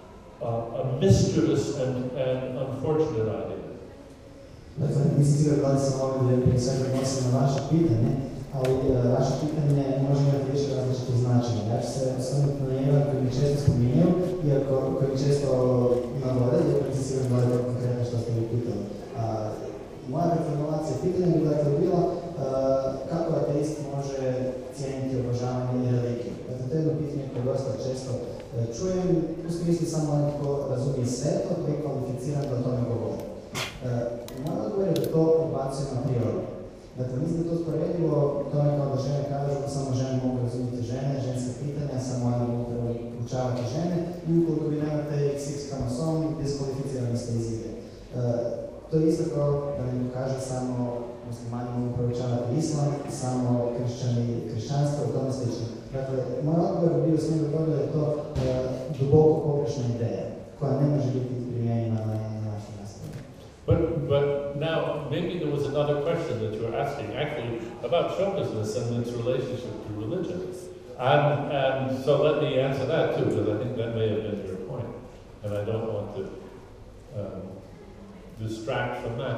mischievous and unfortunate idea. Dakle, mislim da se ovdje prije svega odnosi na vaše pitanje, ali vaše pitanje može imati više različitih značenja. Ja ću se osvrnuti na jedan koji mi često spominjao, iako koji mi često navode, iako nisam sigurno gledao konkretno što ste mi pitali. Moja formulacija pitanja bi dakle bila kako ateist može cijeniti obožavanje i religiju. Dakle, to je jedno pitanje koje dosta često čujem, u smislu samo neko razumije sve to, koji je kvalificiran da o tome govori. Moj odgovor je da to odbacujemo a priori. Dakle, mislim da to usporedivo tome kao da žene kažu da samo žene mogu razumjeti žene, ženske pitanja, samo one mogu učavati žene i ukoliko vi nemate XX kromosom, diskvalificirani ste iz igre. To je isto kao da mi kaže samo muslimani mogu proučavati islam, samo kršćanstvo i tome slično. Dakle, moj odgovor bi bio u smjeru toga da je to duboko pogrešna ideja koja ne može biti primijenjena na našu nastavu. But now, maybe there was another question that you were asking, actually, about show business and its relationship to religion. And so let me answer that too, because I think that may have been your point, and I don't want to distract from that.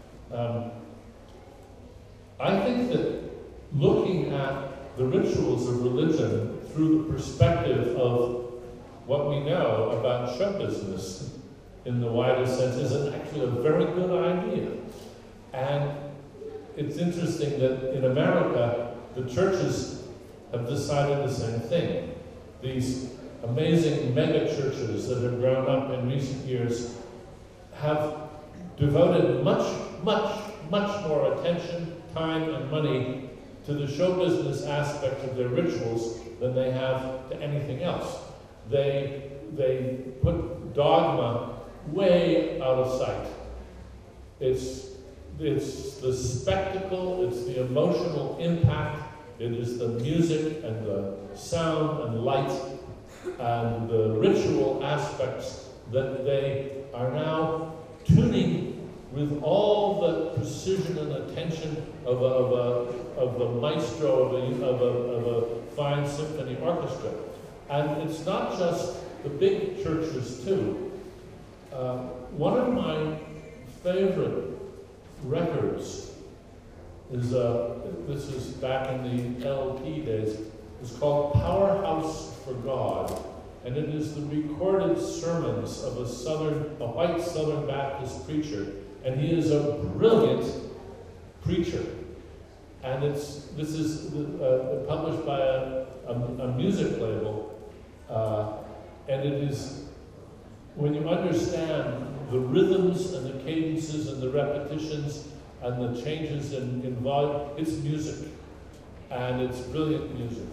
I think that looking at the rituals of religion through the perspective of what we know about show business in the widest sense is actually a very good idea. And it's interesting that in America, the churches have decided the same thing. These amazing mega churches that have grown up in recent years have devoted much more attention, time, and money to the show business aspect of their rituals than they have to anything else. They put dogma way out of sight. It's the spectacle, it's the emotional impact, it is the music and the sound and light and the ritual aspects that they are now tuning with all the precision and attention of the maestro of a fine symphony orchestra. And it's not just the big churches too. One of my favorite records is, this is back in the LP days, it's called Powerhouse for God. And it is the recorded sermons of a white Southern Baptist preacher. And he is a brilliant preacher. And this is published by a music label. And it is, when you understand the rhythms and the cadences and the repetitions and the changes in volume, it's music. And it's brilliant music.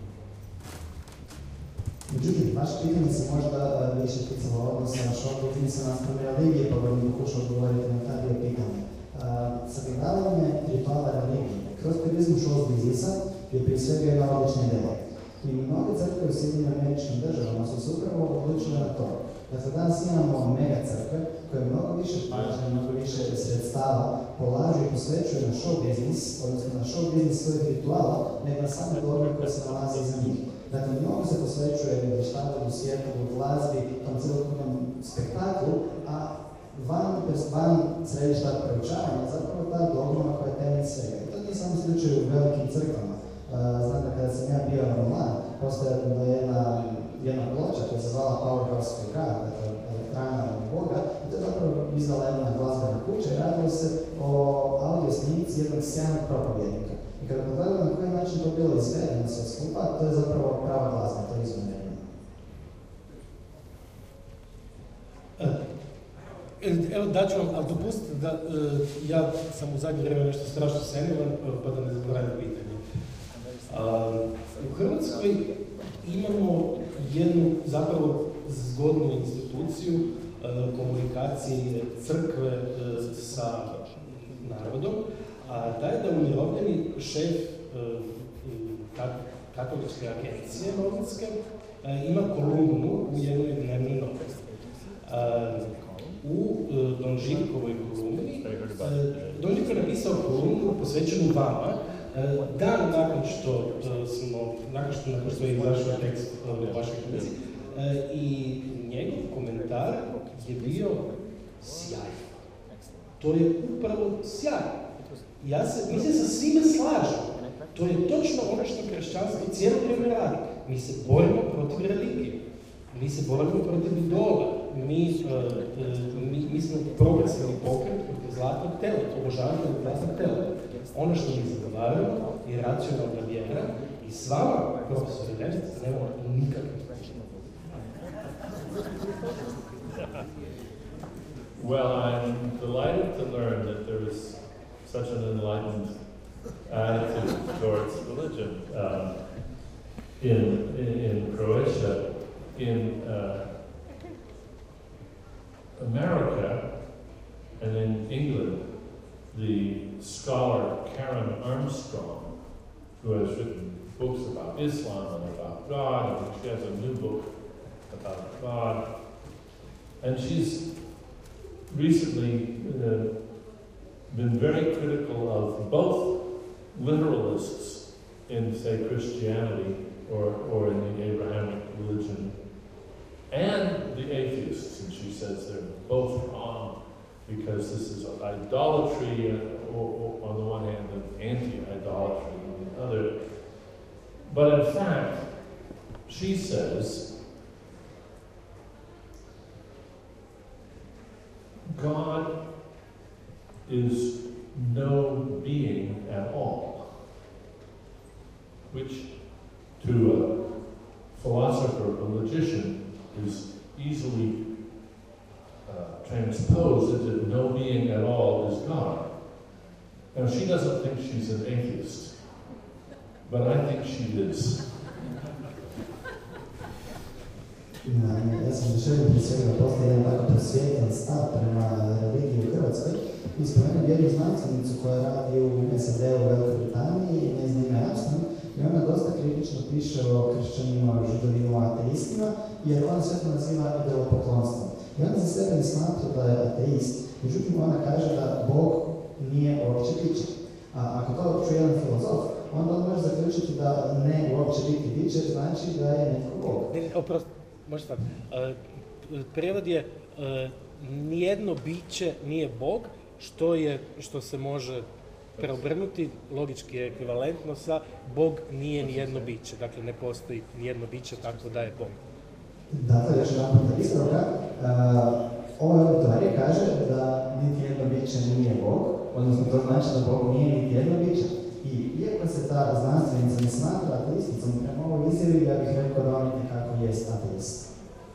Međutim, vaše pitanje se možda više ticalo odnosa na šokovnice naspram religije, pa vam pokušao odgovoriti na taj dio pitanja. Sagledavanje rituala religije kroz prizmu show biznisa je prije svega jedna odlična ideja. I mnoge crkve u Sjedinjenim Američkim Državama su se upravo odlučile na to. Dakle, danas imamo mega crkve koje mnogo više pažnje, mnogo više sredstava polažu i posvećuju na show biznis, odnosno na show biznis svojih rituala, nego na same dogme koje se nalaze iza njih. Dakle, mnogo se posvećuje izvještavanju svjetlu, glazbi, tom celokupnom spektaklu, a van središta proučavanja zapravo ta dogma koja je temelj svega. I to nije samo slučaj u velikim crkvama. Znam da kada sam ja bio Roman, postojala jedna ploča koja se zvala Powerhouse of God, dakle elektrana Boga, i to je zapravo izdala jedna glazbena kuća i radilo se o audio snimci jednog sjajnog propovjednika. I kada pogledamo na koji način to bilo izvedeno sve skupa, to je zapravo prava glazba, to je izvedeno. Evo daću vam, ali dopustite da ja sam u zadnje vrijeme nešto strašno senilan, pa da ne zaboravim pitanje. U Hrvatskoj imamo jednu zapravo zgodnu instituciju komunikacije crkve sa narodom, a taj da umirovljeni šef katoličke agencije novinske ima kolumnu u jednoj dnevnoj novini. U Don Živkovoj kolumni, Don Živko je napisao kolumnu posvećenu vama, dan nakon što je izašao tekst u vašoj knjizi, i njegov komentar je bio sjajan. To je upravo sjajno. Mi se sa svime slažemo. To je točno ono što kršćanstvo cijelo vrijeme radi. Mi se borimo protiv religije. Mi se borimo protiv idola. Mi smo progresivni pokret protiv zlatnog tela, obožavatelj zlatnog tela. Ono što mi zagovaramo je racionalna vjera i s vama, profesor Lenec, nemamo nikakvih. Well, I'm delighted to learn that there is such an enlightened attitude towards religion in Croatia. In America and in England, the scholar Karen Armstrong, who has written books about Islam and about God, and she has a new book about God, and she's recently been very critical of both literalists in, say, Christianity or in the Abrahamic religion, and the atheists, and she says they're both wrong because this is idolatry on the one hand and anti-idolatry on the other. But in fact, she says God is no being at all, which to a philosopher, a logician, is easily transposed into no being at all is God. Now, she doesn't think she's an atheist, but I think she is. Ja sam želio prije svega postoji jedan tako prosvjetljen stav prema religiji u Hrvatskoj i spomenuo jednu znanstvenicu koja radi u SAD-u u Velikoj Britaniji, njezino ime Armstrong, i ona dosta kritično piše o kršćanima, židovima, ateistima, jer ona sve to naziva idolopoklonstvom. I ona za sebe ne smatra da je ateist, međutim ona kaže da Bog nije uopće biće. A ako to čuje jedan filozof, onda on može zaključiti da ne uopće biti biće, znači da je netko Bog. Oprosti, može tako. Prijevod je nijedno biće nije Bog, što se može preobrnuti, logički je ekvivalentno sa Bog nije nijedno biće. Dakle, ne postoji nijedno biće tako da je Bog. Dakle, još jedan puta ispravka. Ova teorija kaže da niti jedno biće nije Bog, odnosno to znači da Bog nije niti jedno biće. I iako se ta znanstvenica ne smatra ateisticom, prema ovoj izjavi ja bih rekao da on nekako jest ateist.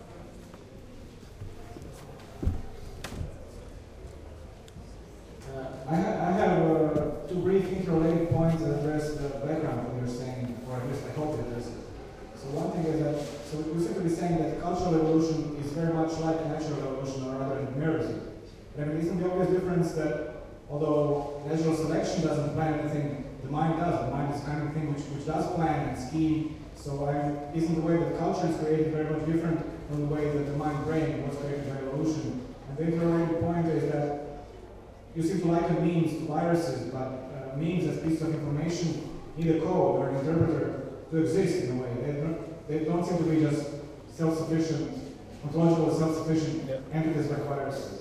then isn't the obvious difference that although natural selection doesn't plan anything, the mind does. The mind is the kind of thing which does plan and scheme. So isn't the way that culture is created very much different from the way that the mind brain was created by evolution? And the interrelated point is that you seem to liken memes to viruses, but memes as pieces of information need a code or an interpreter to exist in a way. They don't seem to be just self-sufficient, ontological self-sufficient entities like viruses.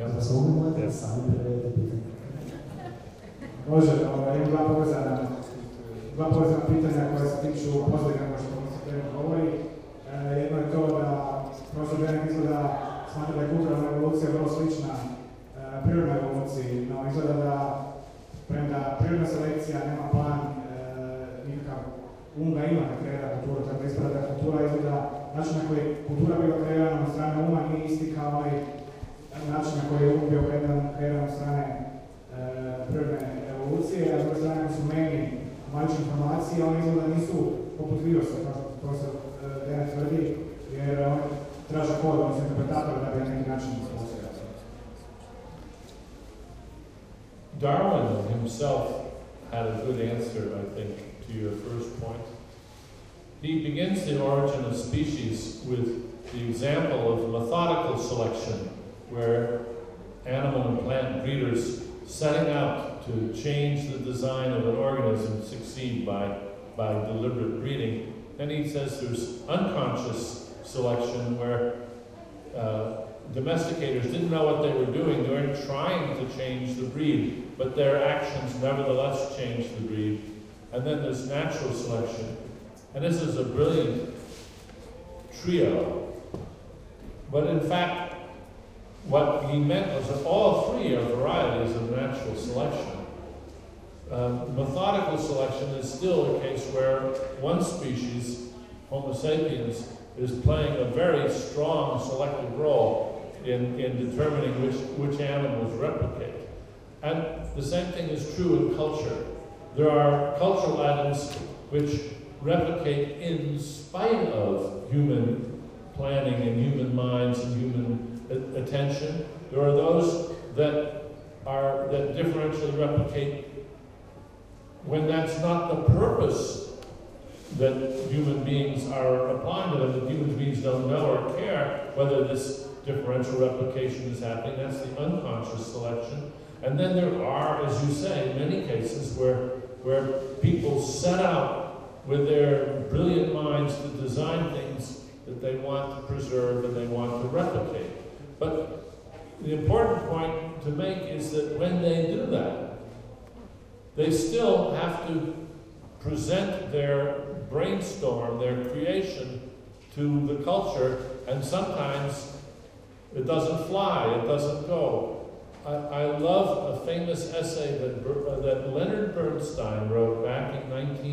Može, imam dva povezana pitanja koje se tiču pozdravljanja što se trenutno govori. Jedno je to da profesor Benek izgleda smatra da je kulturalna evolucija vrlo slična prirodnoj evoluciji, no izgleda da premda prirodna selekcija nema plan, nikakav um ga ima da kreira kulturu, tako da ispada da kultura izgleda, način na koji kultura bila kreirana od strane uma nije isti kao onaj način na koji je um bio kreiran od strane prirodne evolucije, a s druge strane su meni malične informacije, oni izgleda nisu poput virusa, kao što profesor Benek tvrdi, jer on traže kod, on se interpretator da bi na neki način uspostavio. Darwin himself had a good answer, I think, to your first point. He begins the origin of species with the example of methodical selection, where animal and plant breeders setting out to change the design of an organism succeed by deliberate breeding. Then he says there's unconscious selection, where domesticators didn't know what they were doing. They weren't trying to change the breed, but their actions nevertheless changed the breed. And then there's natural selection. And this is a brilliant trio. But in fact, what he meant was that all three are varieties of natural selection. Methodical selection is still a case where one species, Homo sapiens, is playing a very strong selective role in determining which animals replicate. And the same thing is true in culture. There are cultural items which replicate in spite of human planning and human minds and human attention. There are those that differentially replicate when that's not the purpose that human beings are applying to them, that human beings don't know or care whether this differential replication is happening. That's the unconscious selection. And then there are, as you say, many cases where people set out with their brilliant minds to design things that they want to preserve and they want to replicate. But the important point to make is that when they do that, they still have to present their brainstorm, their creation, to the culture, and sometimes it doesn't fly, it doesn't go. I love a famous essay that Leonard Bernstein wrote back in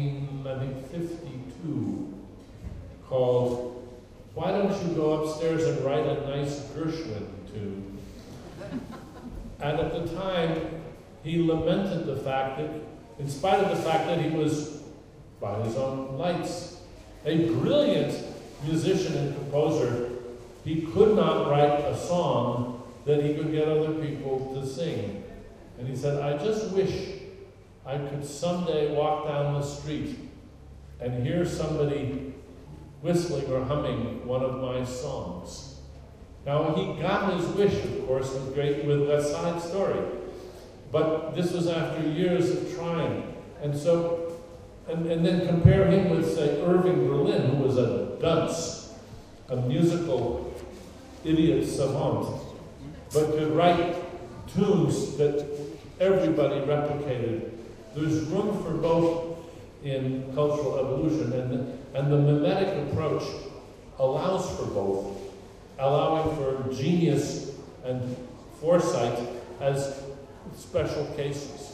1952 called "Why Don't You Go Upstairs and Write a Nice Gershwin Tune?" And at the time, he lamented the fact that, in spite of the fact that he was, by his own lights, a brilliant musician and composer, he could not write a song that he could get other people to sing. And he said, I just wish I could someday walk down the street and hear somebody whistling or humming one of my songs. Now, he got his wish, of course, with West Side Story. But this was after years of trying. And so, and then compare him with, say, Irving Berlin, who was a dunce, a musical idiot savant, but could write tunes that everybody replicated. There's room for both in cultural evolution, and the mimetic approach allows for both, allowing for genius and foresight as special cases.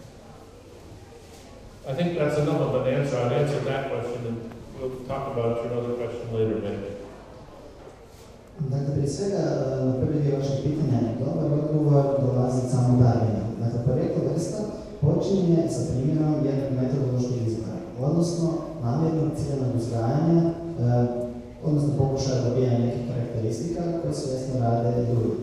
I think that's enough of an answer. I've answered that question, and we'll talk about your other question later, maybe. Dakle, prije svega, na prvi dio vašeg pitanja je dobar odgovor dolazi od samog Darwina. Dakle, porijeklo vrsta počinje sa primjerom jednog metodološkog izbora, odnosno namjernog ciljanog uzgajanja, odnosno pokušaja dobijanja nekih karakteristika koje svjesno rade ljudi.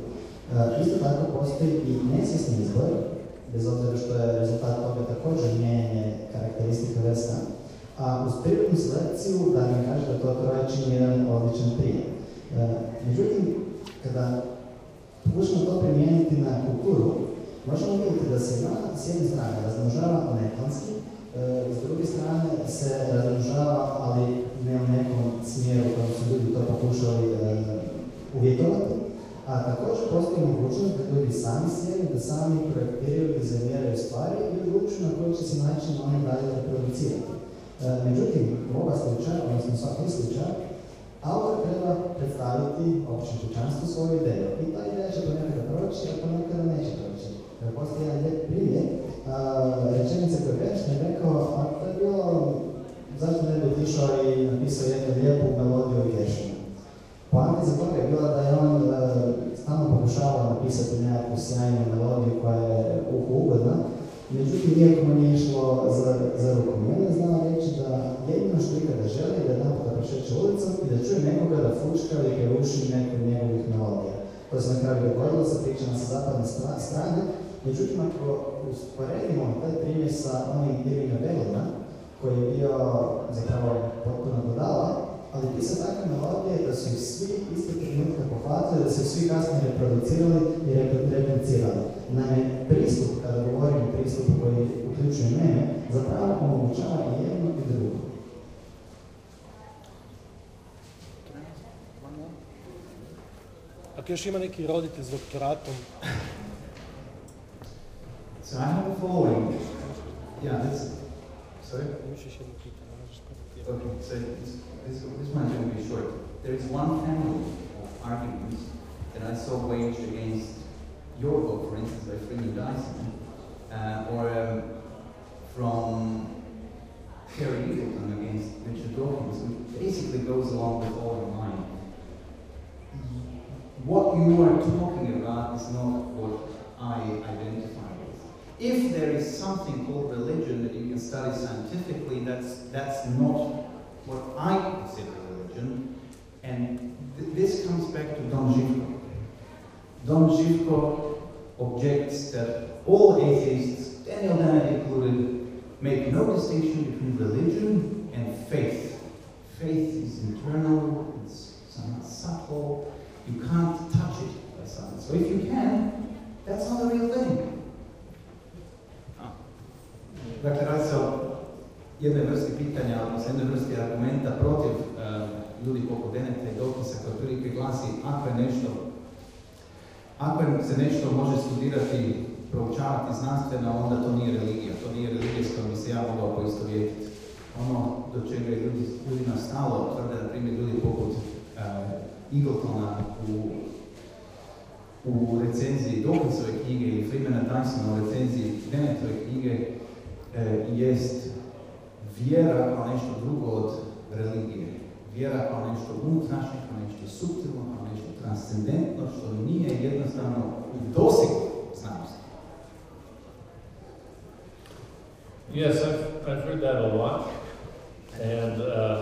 Isto tako postoji i nesvjesni izbor, bez obzira što je rezultat toga također mijenjanje karakteristika vrsta, a uz prirodnu selekciju da mi kaže da to troje čini jedan odličan primjer. Međutim, kada pokušamo to primijeniti na kulturu, možemo vidjeti da se s jedne strane razmnožava neplanski, s druge strane se razmnožava, ali ne u nekom smjeru u kojem su ljudi to pokušali uvjetovati, a također postoji mogućnost da ljudi sami sjede, da sami projektiraju i dizajniraju stvari i odlučuju na koji će se način oni dalje reproducirati. Međutim, u oba slučaja, odnosno u svakom slučaju, autor treba predstaviti općem kućanstvu svoju ideju. I ta ideja će ponekada proći, a ponekada neće proći. Postoji jedan lijep primjer, rečenica koju je rekao, a to je bilo, zašto ne bi otišao i napisao jednu lijepu melodiju i Gershwina. Poanta za toga je bila da je on stalno pokušavao napisati nekakvu sjajnu melodiju koja je uhu ugodna, međutim, nijako mu nije išlo za rukom. I on je znao reći da jedino što ikada želi je da jedan puta prošeće ulicom i da čuje nekoga da fučka ili preruši neku od njegovih melodija. To se na kraju dogodilo sa pričama sa zapadne strane. Međutim, ako usporedimo taj primjer sa onim Irvinga Berlina, koji je bio zapravo potpuno dodala, ali pisao takve melodije da su ih svi isti trenutka pohvatili, da su ih svi kasnije reproducirali i replicirali. Naime, pristup, kada govorim o pristupu koji uključuje mene, zapravo omogućava i jedno i drugo. Ako još ima neki roditelj s doktoratom. So I have a following. Yeah, that's. Sorry? Okay, so this one's going to be short. There is one family of arguments that I saw waged against your book, for instance, by Freeman Dyson, or from Terry Eagleton against Richard Dawkins, which basically goes along with all in line. What you are talking about is not what I identify with. If there is something called religion that you can study scientifically, that's not what I consider religion, and this comes back to Don Živko. Don Živko objects that all atheists, Daniel Dennett included, make no distinction between religion and faith. Faith is internal, it's somewhat subtle, you can't touch it by science. So if you can, that's not a real thing. Dakle, radi se o jednoj vrsti pitanja, odnosno jednoj vrsti argumenta protiv ljudi poput Dennetta i Dawkinsa, koji otprilike glasi, ako se nešto može studirati, proučavati znanstveno, onda to nije religija. To nije religija s kojom bi se ja mogao poistovjetiti. Ono do čega je ljudima stalo, tvrde, na primjer, ljudi poput Eagletona u recenziji Dawkinsove knjige i Freemana Dysona u recenziji Dennettove knjige, jest vjera kao nešto drugo od religije. Vjera kao nešto unutrašnje, kao nešto suptilno, kao nešto transcendentno, što nije jednostavno u dosegu znanosti. Yes, I've heard that a lot, and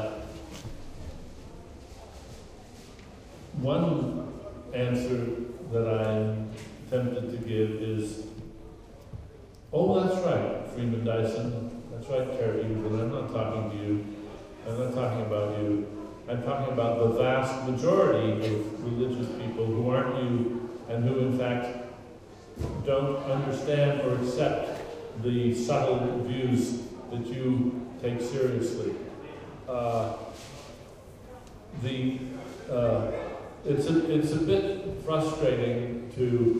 one answer that I'm tempted to give is, oh, that's right, Freeman Dyson, that's right, Terry Eagleton, I'm not talking to you, I'm not talking about you, I'm talking about the vast majority of religious people who aren't you, and who in fact don't understand or accept the subtle views that you take seriously. It's a bit frustrating to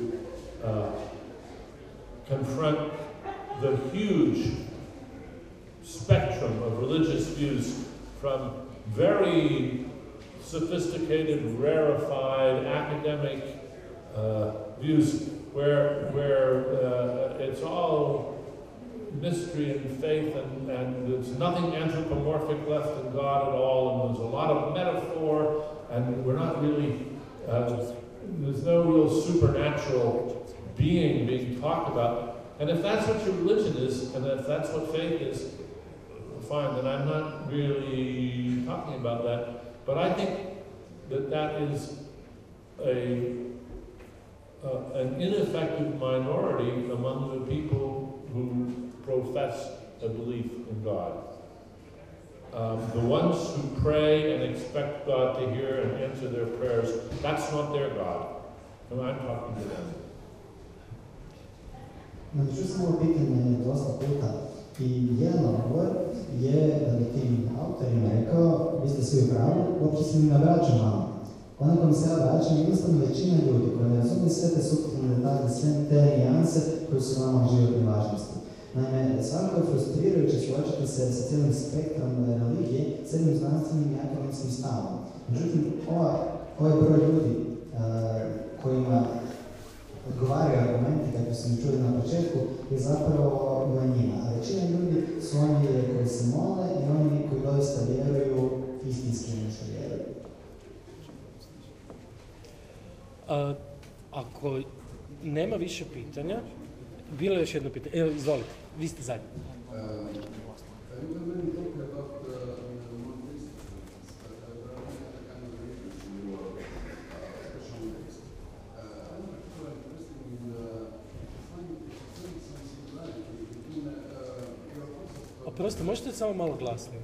confront the huge spectrum of religious views, from very sophisticated, rarefied, academic views where it's all mystery and faith, and there's nothing anthropomorphic left in God at all, and there's a lot of metaphor, and we're not really, there's no real supernatural being talked about. And if that's what your religion is, and if that's what faith is, fine, then I'm not really talking about that. But I think that that is a an ineffective minority among the people who profess a belief in God. The ones who pray and expect God to hear and answer their prayers, that's not their God. And I'm talking to them. Čuo sam ovo pitanje dosta puta i jedan odgovor je da bi tim autorima rekao, vi ste svi u pravu, uopće se mi ne vraćam vama. Onaj kojim se ja vraćam je jednostavno većina ljudi koji ne razumije sve te suptilne detalje, sve te nijanse koji su vama životne važnosti. Naime, svakako je frustrirajuće suočiti se sa cijelim spektrom religije, s jednim znanstvenim i akademskim stavom. Međutim, ovaj broj ljudi kojima odgovaraju argumenti, kako smo čuli na početku, je zapravo manjina. A većina ljudi su oni koji se mole i oni koji doista vjeruju istinski nešto vjeruju. Ako nema više pitanja, bilo je još jedno pitanje. Evo, izvolite, vi ste zadnji. Oprostite, možete samo malo glasnije?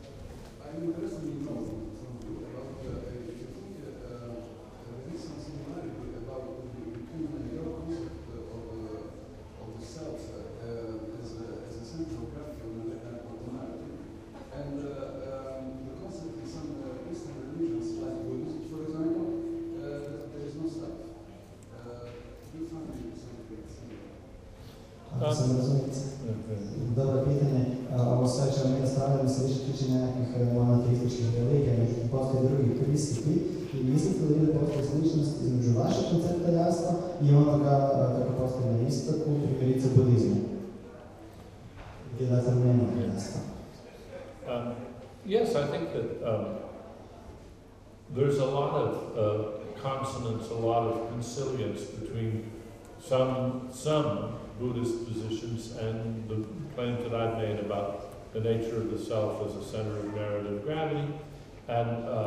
Dobro pitanje. Ovo sve će vam stavljamo se više tiče nekakvih monoteističkih religija, međutim postoje drugi pristupi i mislite li da postoje sličnost između vašeg koncepta jasno i onoga kako postoje na istoku, primjerice budizmu? Gdje da tam nema jasno? Yes, I think that there's a lot of consonance, a lot of consilience between some Buddhist positions and the claims that I've made about the nature of the self as a center of narrative gravity. And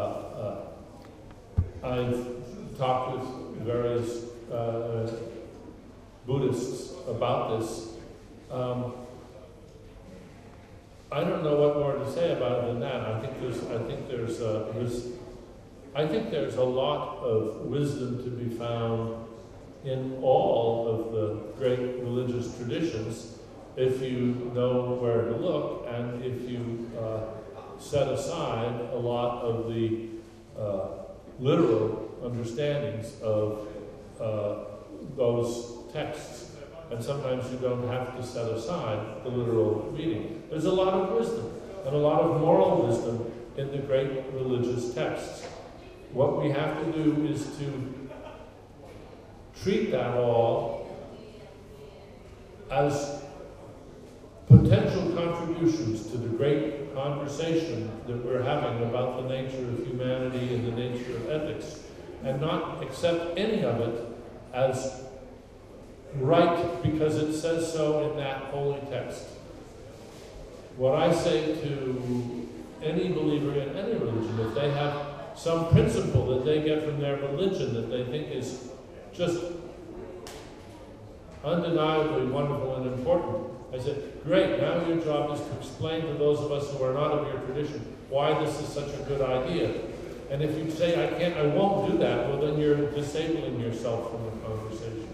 I've talked with various Buddhists about this. I don't know what more to say about it than that. I think there's a lot of wisdom to be found in all of the great religious traditions, if you know where to look and if you set aside a lot of the literal understandings of those texts. And sometimes you don't have to set aside the literal reading. There's a lot of wisdom and a lot of moral wisdom in the great religious texts. What we have to do is to treat that all as potential contributions to the great conversation that we're having about the nature of humanity and the nature of ethics, and not accept any of it as right because it says so in that holy text. What I say to any believer in any religion, if they have some principle that they get from their religion that they think is just undeniably wonderful and important, I said, great, now your job is to explain to those of us who are not of your tradition why this is such a good idea. And if you say, I won't do that, well then you're disabling yourself from the conversation.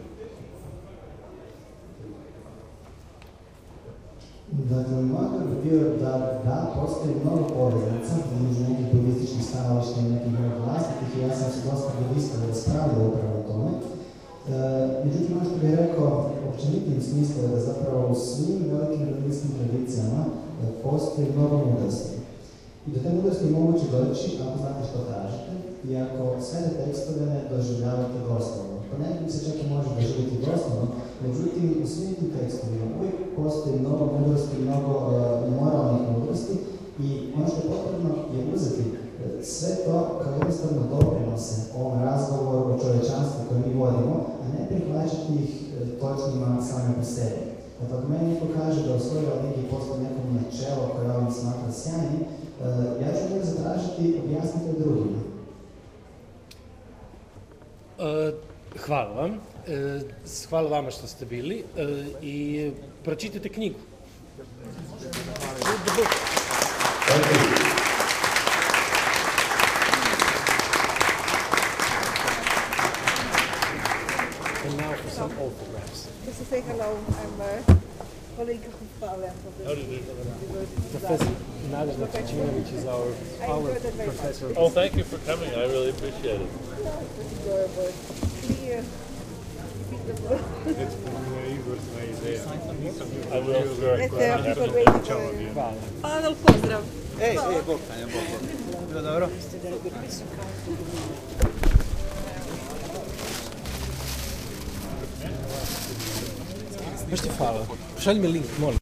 Dakle, moj odgovor bi bio da postoji mnogo poveznica između nekih budističkih stanovišta i nekih mojih vlastitih i ja sam se dosta budista raspravljao upravo o tome. Međutim, ono što bih rekao općenitim smislu je da zapravo u svim velikim religijskim tradicijama postoji mnogo mudrosti. I do te mudrosti je moguće doći ako znate što tražite i ako sve te tekstove ne doživljavate doslovno. Ponekad se čak i može doživjeti doslovno, međutim u svim tim tekstovima uvijek postoji mnogo mudrosti, mnogo moralnih mudrosti i ono što je potrebno je uzeti sve to kao jednostavno doprinose ovom razgovoru o čovječanstvu koje mi vodimo, a ne prihvaćati ih točnima same po sebi. Dakle, ako meni neko kaže da u svojoj religiji postoji neko načelo koje on smatra sjajnim, ja ću uvijek zatražiti objasniti drugima. Hvala vam. Hvala vama što ste bili i pročitajte knjigu. And now for some autographs. Just to say hello, I'm colleague of Pavel. Professor Nadežda Čečinović is our professor. Oh, thank you for coming. I really appreciate it. It's enjoyable. Clear. I will very Pavel, pozdrav. Bog Tanja, Bog. Bilo dobro? Baš ti hvala. Šalji mi link, molim.